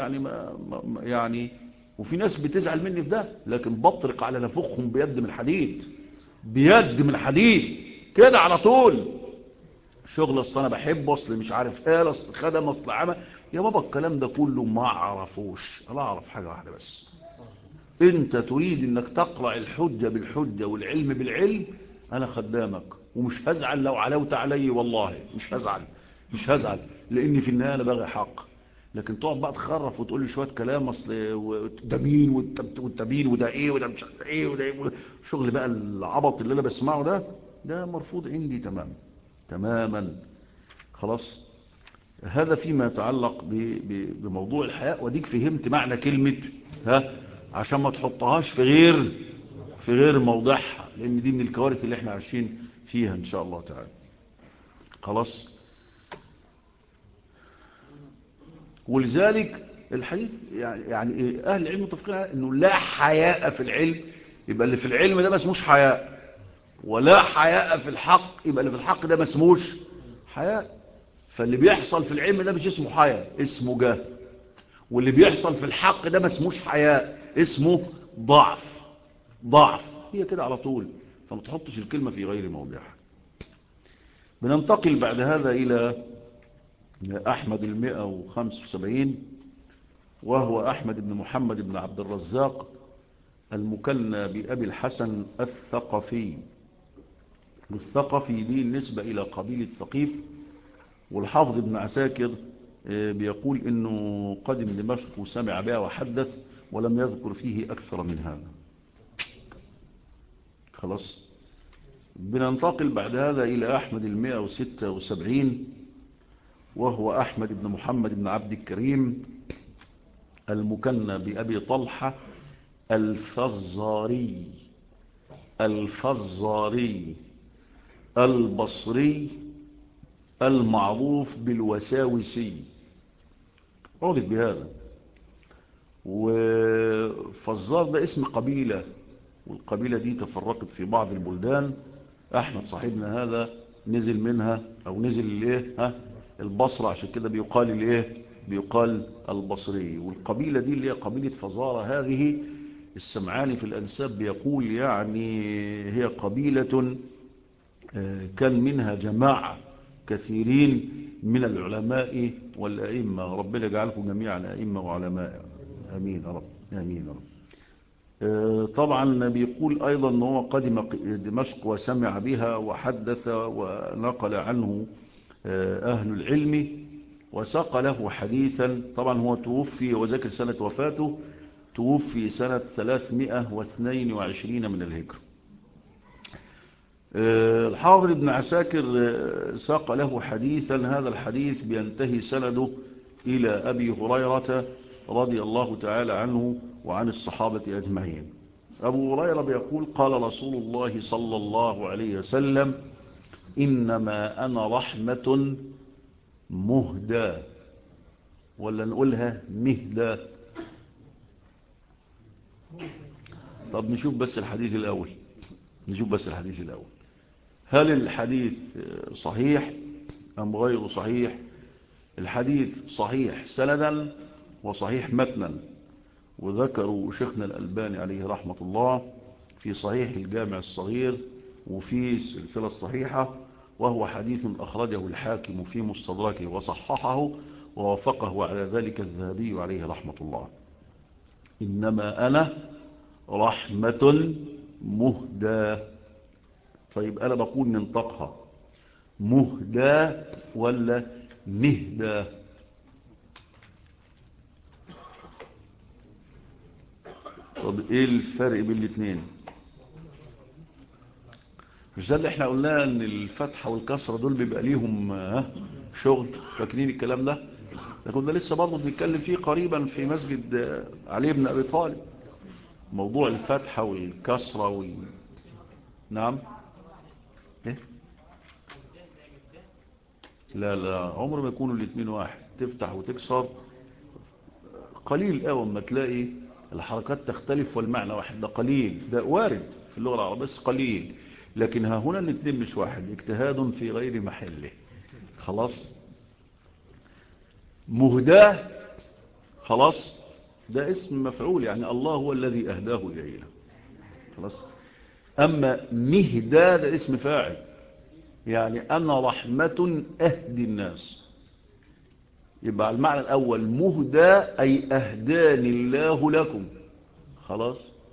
ما يعني، وفي ناس بتزعل مني في ده، لكن بطرق على نفخهم بيد من حديد، بيد من حديد كده على طول. شغل اصل انا بحبه، اصل مش عارف ايه، اصل خدم، اصل عمل. يا بابا الكلام ده كله ما اعرفوش، انا اعرف حاجه واحده بس، انت تريد انك تقرع الحجه بالحجه والعلم بالعلم، انا خدامك ومش هزعل لو علوت علي، والله مش هزعل، مش هزعل، لاني في النهايه انا باغي حق. لكن تقعد بقى تخرف وتقول لي شويه كلام، اصل ده مين وانت مين وده ايه وده مش عارف ايه وده ايه، شغل بقى العبط اللي انا بسمعه ده مرفوض عندي تماما تماما. خلاص. هذا فيما يتعلق بموضوع الحياء. وديك فهمت معنى كلمة عشان ما تحطهاش في غير موضعها، لان دي من الكوارث اللي احنا عايشين فيها ان شاء الله تعالى. خلاص. ولذلك الحديث يعني اهل العلم متفقين انه لا حياء في العلم، يبقى اللي في العلم ده ما اسموش حياء، ولا حياء في الحق، يبقى اللي في الحق ده ما اسموش حياء. فاللي بيحصل في العلم ده مش اسمه حياء، اسمه جهل. واللي بيحصل في الحق ده ما اسموش حياء، اسمه ضعف. ضعف هي كده على طول، فما تحطش الكلمة في غير موضعها. بننتقل بعد هذا إلى أحمد 175، وهو أحمد بن محمد بن عبد الرزاق المكنى بأبي الحسن الثقفي. والثقفي دي النسبة إلى قبيلة ثقيف. والحافظ ابن عساكر بيقول إنه قدم دمشق وسمع بها وحدث، ولم يذكر فيه أكثر من هذا. خلاص. بننتقل بعد هذا إلى أحمد 176، وهو أحمد بن محمد بن عبد الكريم المكنى بأبي طلحة الفزاري، الفزاري البصري المعروف بالوساوسي، عرف بهذا. وفزار ده اسم قبيلة، والقبيلة دي تفرقت في بعض البلدان. أحمد صاحبنا هذا نزل منها أو نزل الايه البصرة، عشان كده بيقال الايه، بيقال البصري. والقبيلة دي اللي هي قبيلة فزارة هذه السمعاني في الأنساب بيقول يعني هي قبيلة كان منها جماعة كثيرين من العلماء والأئمة. ربنا يجعلكم جميعا أئمة وعلماء، أمين يا رب، أمين يا رب. طبعا بيقول أيضا أنه قدم دمشق وسمع بها وحدث ونقل عنه أهل العلم وساق له حديثا. طبعا هو توفي وذكر سنة وفاته، توفي سنة 322 من الهجرة. الحافظ ابن عساكر ساق له حديثا، هذا الحديث بينتهي سنده إلى أبي هريرة رضي الله تعالى عنه وعن الصحابة أجمعين. أبو هريرة بيقول قال رسول الله صلى الله عليه وسلم إنما أنا رحمة مهدى، ولا نقولها مهدى؟ طب نشوف بس الحديث الأول، نشوف بس الحديث الأول، هل الحديث صحيح أم غير صحيح؟ الحديث صحيح سندا وصحيح متنا، وذكروا شيخنا الألباني عليه رحمة الله في صحيح الجامع الصغير وفي السلسلة الصحيحة، وهو حديث أخرجه الحاكم في مستدركه وصححه ووافقه على ذلك الذهبي عليه رحمة الله. إنما أنا رحمة مهدى. طيب أنا بقول ننطقها مهدى ولا مهدى؟ طب ايه الفرق بين الاثنين؟ مش ده اللي احنا قلنا ان الفتحة والكسرة دول بيبقى ليهم شغل؟ فاكرين الكلام ده؟ ده كنا لسه برضه بنتكلم فيه قريبا في مسجد علي بن ابي طالب، موضوع الفتحة والكسرة نعم. ايه؟ لا لا، عمر ما يكونوا الاثنين واحد. تفتح وتكسر قليل قوي اما تلاقي الحركات تختلف والمعنى واحد، ده قليل، ده وارد في اللغة العربية بس قليل. لكن ها هنا الاثنين مش واحد، اجتهاد في غير محله. خلاص. مهداه خلاص ده اسم مفعول، يعني الله هو الذي أهداه إلينا. خلاص. أما مهدا ده اسم فاعل، يعني أنا رحمة أهدي الناس. يبقى المعنى الأول مهدا أي أهداني الله لكم. خلاص.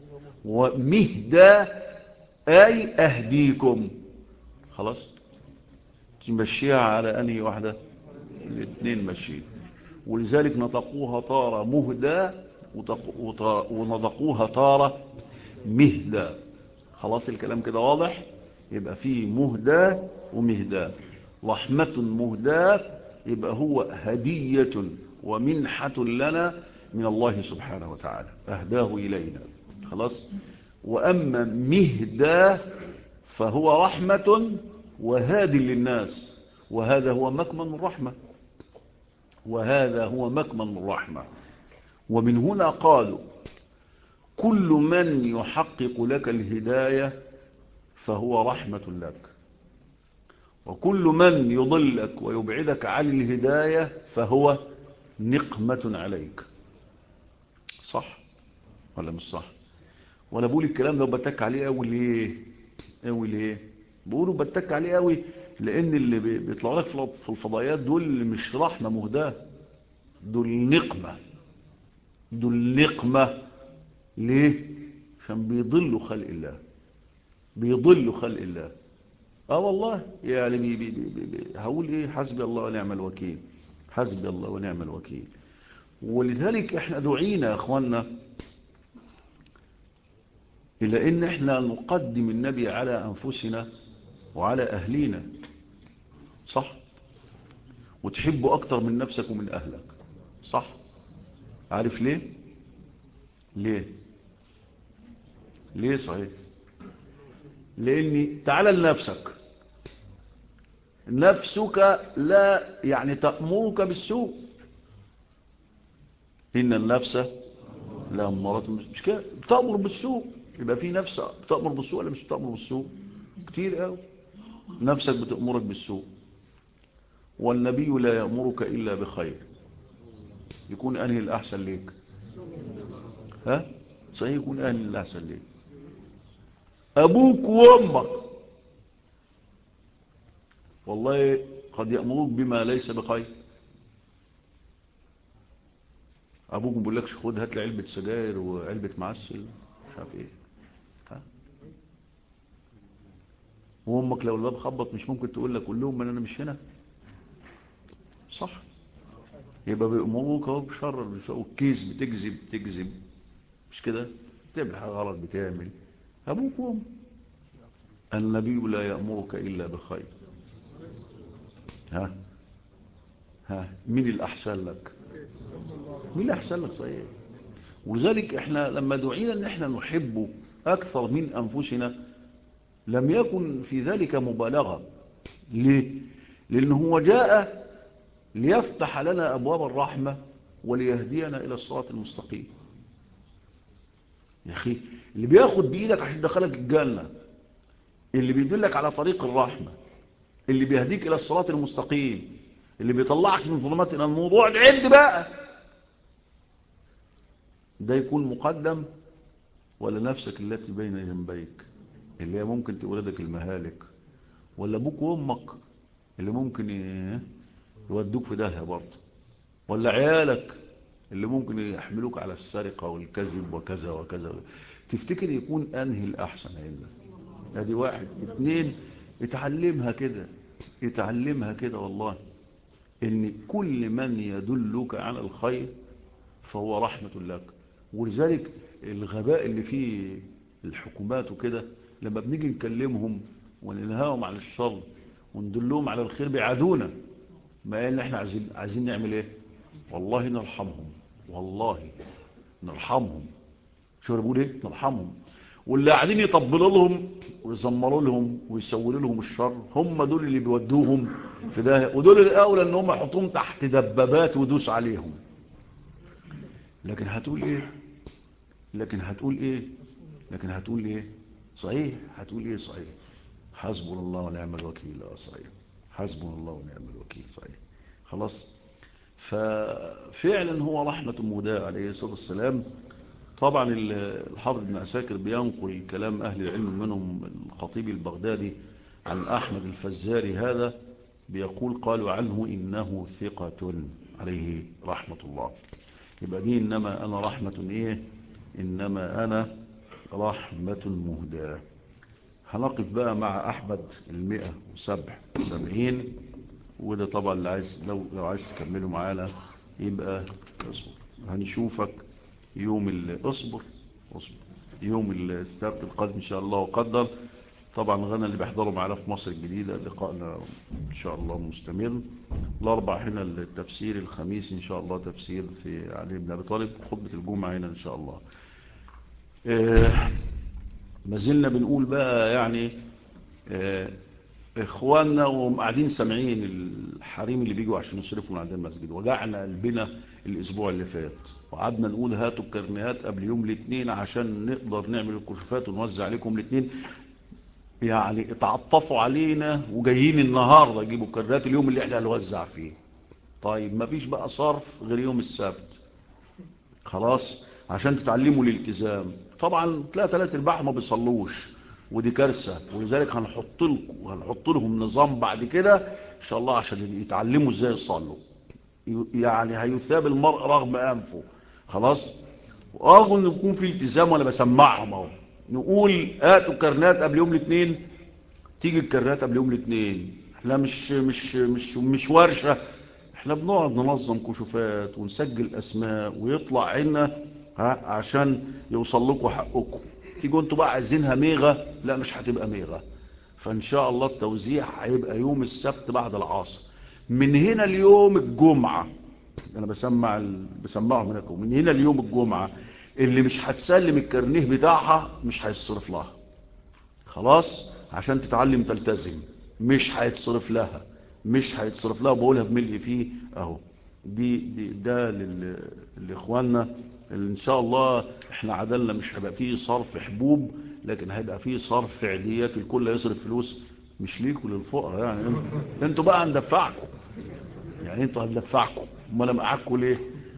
ومهدا أي أهديكم. خلاص. تمشيها على أنهي واحدة؟ الاثنين ماشيين. ولذلك نطقوها طارة مهدى ونطقوها طارة مهدى. خلاص الكلام كده واضح. يبقى فيه مهدى ومهدى. رحمة مهدى يبقى هو هدية ومنحة لنا من الله سبحانه وتعالى، أهداه إلينا. خلاص. وأما مهدى فهو رحمة وهادي للناس، وهذا هو مكمن الرحمة، وهذا هو مكمن الرحمة. ومن هنا قالوا كل من يحقق لك الهداية فهو رحمة لك، وكل من يضلك ويبعدك عن الهداية فهو نقمة عليك. صح ولا مش صح؟ وانا بقول الكلام ده وبتك عليه قوي ليه؟ قوي ليه؟ بقوله بتك عليه قوي لان اللي بيطلعوا لك في الفضائيات دول مش رحمة مهداة، دول نقمة، دول نقمة. ليه؟ عشان بيضلوا خلق الله، بيضلوا خلق الله. والله يعني هقول ايه؟ حسبي الله ونعم الوكيل، حسبي الله ونعم الوكيل. ولذلك احنا دعينا يا اخوانا الى ان احنا نقدم النبي على انفسنا وعلى اهلينا. صح. وتحبه اكتر من نفسك ومن اهلك. صح. عارف ليه؟ ليه؟ ليه صحيح؟ لاني تعال لنفسك، نفسك لا يعني تأمرك بالسوء. إن النفس لا أمارة، مش كده بتأمر بالسوء. يبقى في نفس بتأمر بالسوء ولا مش بتأمر بالسوء؟ كتير قوي نفسك بتأمرك بالسوء. والنبي لا يأمرك إلا بخير. يكون أنهي الأحسن ليك؟ ها؟ صحيح يكون أهل الله أحسن ليه؟ أبوك وأمك والله قد يأمروك بما ليس بخير. أبوك ما بيقولكش خد هات لي علبة سجاير وعلبة معسل مش عارف إيه، ها؟ وأمك لو الباب خبط مش ممكن تقول لك قول لهم أنا مش هنا، صح؟ يبقى بيأمروك أهو بشر، والكيس بتكذب مش كده؟ بتعمل حاجة غلط بتعمل. أبوك وأمك. النبي لا يأمرك إلا بخير. ها مين الأحسن لك؟ مين الأحسن لك؟ صحيح. ولذلك احنا لما دعينا ان احنا نحبه أكثر من أنفسنا لم يكن في ذلك مبالغة. ليه؟ لأنه هو جاء ليفتح لنا أبواب الرحمة وليهدينا إلى الصراط المستقيم. يا أخي اللي بياخد بإيدك عشان دخلك الجنة، اللي بيدلك على طريق الرحمة، اللي بيهديك إلى الصراط المستقيم، اللي بيطلعك من ظلمات إلى الموضوع العند بقى، ده يكون مقدم ولا نفسك التي بين جنبيك اللي هي ممكن تولدك المهالك، ولا أبوك وأمك اللي ممكن يودوك في داهية برضه، ولا عيالك اللي ممكن يحملوك على السرقة والكذب وكذا وكذا. تفتكر يكون أنهي الأحسن عندك؟ ادي واحد. اتنين، اتعلمها كده والله، ان كل من يدلك على الخير فهو رحمة لك. ولذلك الغباء اللي فيه الحكومات وكده لما بنيجي نكلمهم وننهاهم عن الشر وندلهم على الخير بيعادونا. ما ان احنا عايزين نعمل ايه؟ والله نرحمهم، والله نرحمهم. شو بقول ايه؟ نرحمهم. واللي قاعدين يطبلوا لهم ويزمروا لهم ويسولوا لهم الشر هم دول اللي بيودوهم في ده، ودول الاولى ان هم يحطوهم تحت دبابات ويدوس عليهم. لكن هتقول ايه؟ صحيح هتقول ايه؟ صحيح حسبنا الله ونعم الوكيل. صحيح حسبنا الله ونعم الوكيل. صحيح خلاص. ففعلا هو رحمة مهداة عليه الصلاة والسلام. طبعا الحافظ ابن عساكر بينقل كلام أهل العلم منهم الخطيب البغدادي عن أحمد الفزاري، هذا بيقول قالوا عنه إنه ثقة عليه رحمة الله. يبقى دي إنما أنا رحمة إيه؟ إنما أنا رحمة مهداة. هنقف بقى مع أحمد 177، وده طبعا اللي عايز لو عايز تكملوا معانا يبقى اصبر. هنشوفك يوم اصبر يوم السبت القادم ان شاء الله وقدر. طبعا غنى اللي بيحضروا معنا في مصر الجديدة لقائنا ان شاء الله مستمر. الاربع هنا التفسير، الخميس ان شاء الله تفسير في علي بن ابي طالب، خطبة الجمعة هنا ان شاء الله. ما زلنا بنقول بقى يعني اخواننا وقاعدين سامعين الحريم اللي بيجوا عشان يصرفوا من عندنا المسجد، وجعنا قلبنا الاسبوع اللي فات وقعدنا نقول هاتوا الكرنيهات قبل يوم الاثنين عشان نقدر نعمل الكشوفات ونوزع عليكم الاثنين. يعني اتعطفوا علينا وجايين النهارده يجيبوا الكرنيهات اليوم اللي احنا هنوزع فيه. طيب ما فيش بقى صرف غير يوم السبت خلاص عشان تتعلموا الالتزام. طبعا تلاقي 3/4 ما بيصلوش ودي كارثه، ولذلك هنحط لهم نظام بعد كده ان شاء الله عشان يتعلموا ازاي يصلوا. يعني هيثاب المرء رغم انفه خلاص. وارجو ان يكون في التزام وانا بسمعهم اهو. نقول هاتوا كرنات قبل يوم الاثنين، تيجي الكرنات قبل يوم الاثنين. احنا مش ورشه، احنا بنقعد ننظم كشوفات ونسجل اسماء ويطلع عنا عشان يوصل لكم حقكم. تيجوا انتوا بقى عايزينها ميغه، لا مش هتبقى ميغه. فان شاء الله التوزيع هيبقى يوم السبت بعد العصر من هنا اليوم الجمعه. انا بسمعهم هناك من هنا اليوم الجمعه. اللي مش هتسلم الكارنيه بتاعها مش هيتصرف لها خلاص عشان تتعلم تلتزم. مش هيتصرف لها بقولها بملء فيه اهو. ده لاخواننا اللي ان شاء الله احنا عدلنا. مش هيبقى فيه صرف حبوب لكن هيبقى فيه صرف فعليات. الكل يصرف فلوس مش ليكوا للفقراء. يعني انتوا بقى هندفعكم، يعني انتوا هندفعكم امال معاكم ليه؟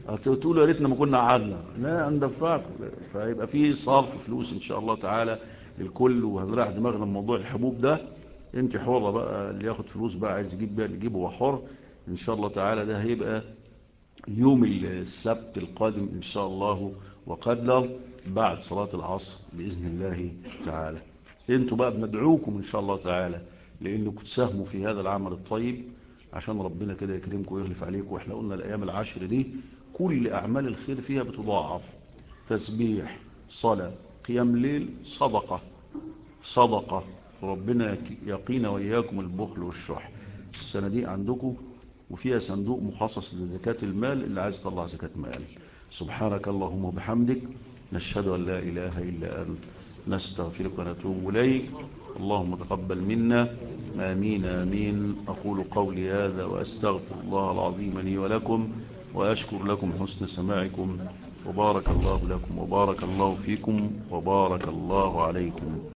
هتقولوا يا ريتنا ما كنا قعدنا، لا ندفعكم. فيبقى في صرف فلوس ان شاء الله تعالى للكل، وهنريح دماغنا من موضوع الحبوب ده. انت حرة بقى، اللي ياخد فلوس بقى عايز يجيب بقى اللي يجيبه، هو حر ان شاء الله تعالى. ده هيبقى يوم السبت القادم إن شاء الله وقدر بعد صلاة العصر بإذن الله تعالى. انتوا بقى بندعوكم إن شاء الله تعالى لأنكم تساهموا في هذا العمل الطيب، عشان ربنا كده يكرمكم ويغلف عليكم. واحنا قلنا الأيام العشر دي كل أعمال الخير فيها بتضاعف، تسبيح، صلاة، قيام ليل، صدقة. صدقة. ربنا يقينا وإياكم البخل والشح. الصناديق عندكم، وفيها صندوق مخصص لزكاة المال اللي عايز يطلع زكاة مال. سبحانك اللهم وبحمدك، نشهد أن لا إله إلا أنت، نستغفرك ونتوب إليك. اللهم تقبل منا، آمين آمين. أقول قولي هذا وأستغفر الله العظيم لي ولكم، وأشكر لكم حسن سماعكم، وبارك الله لكم وبارك الله فيكم وبارك الله عليكم.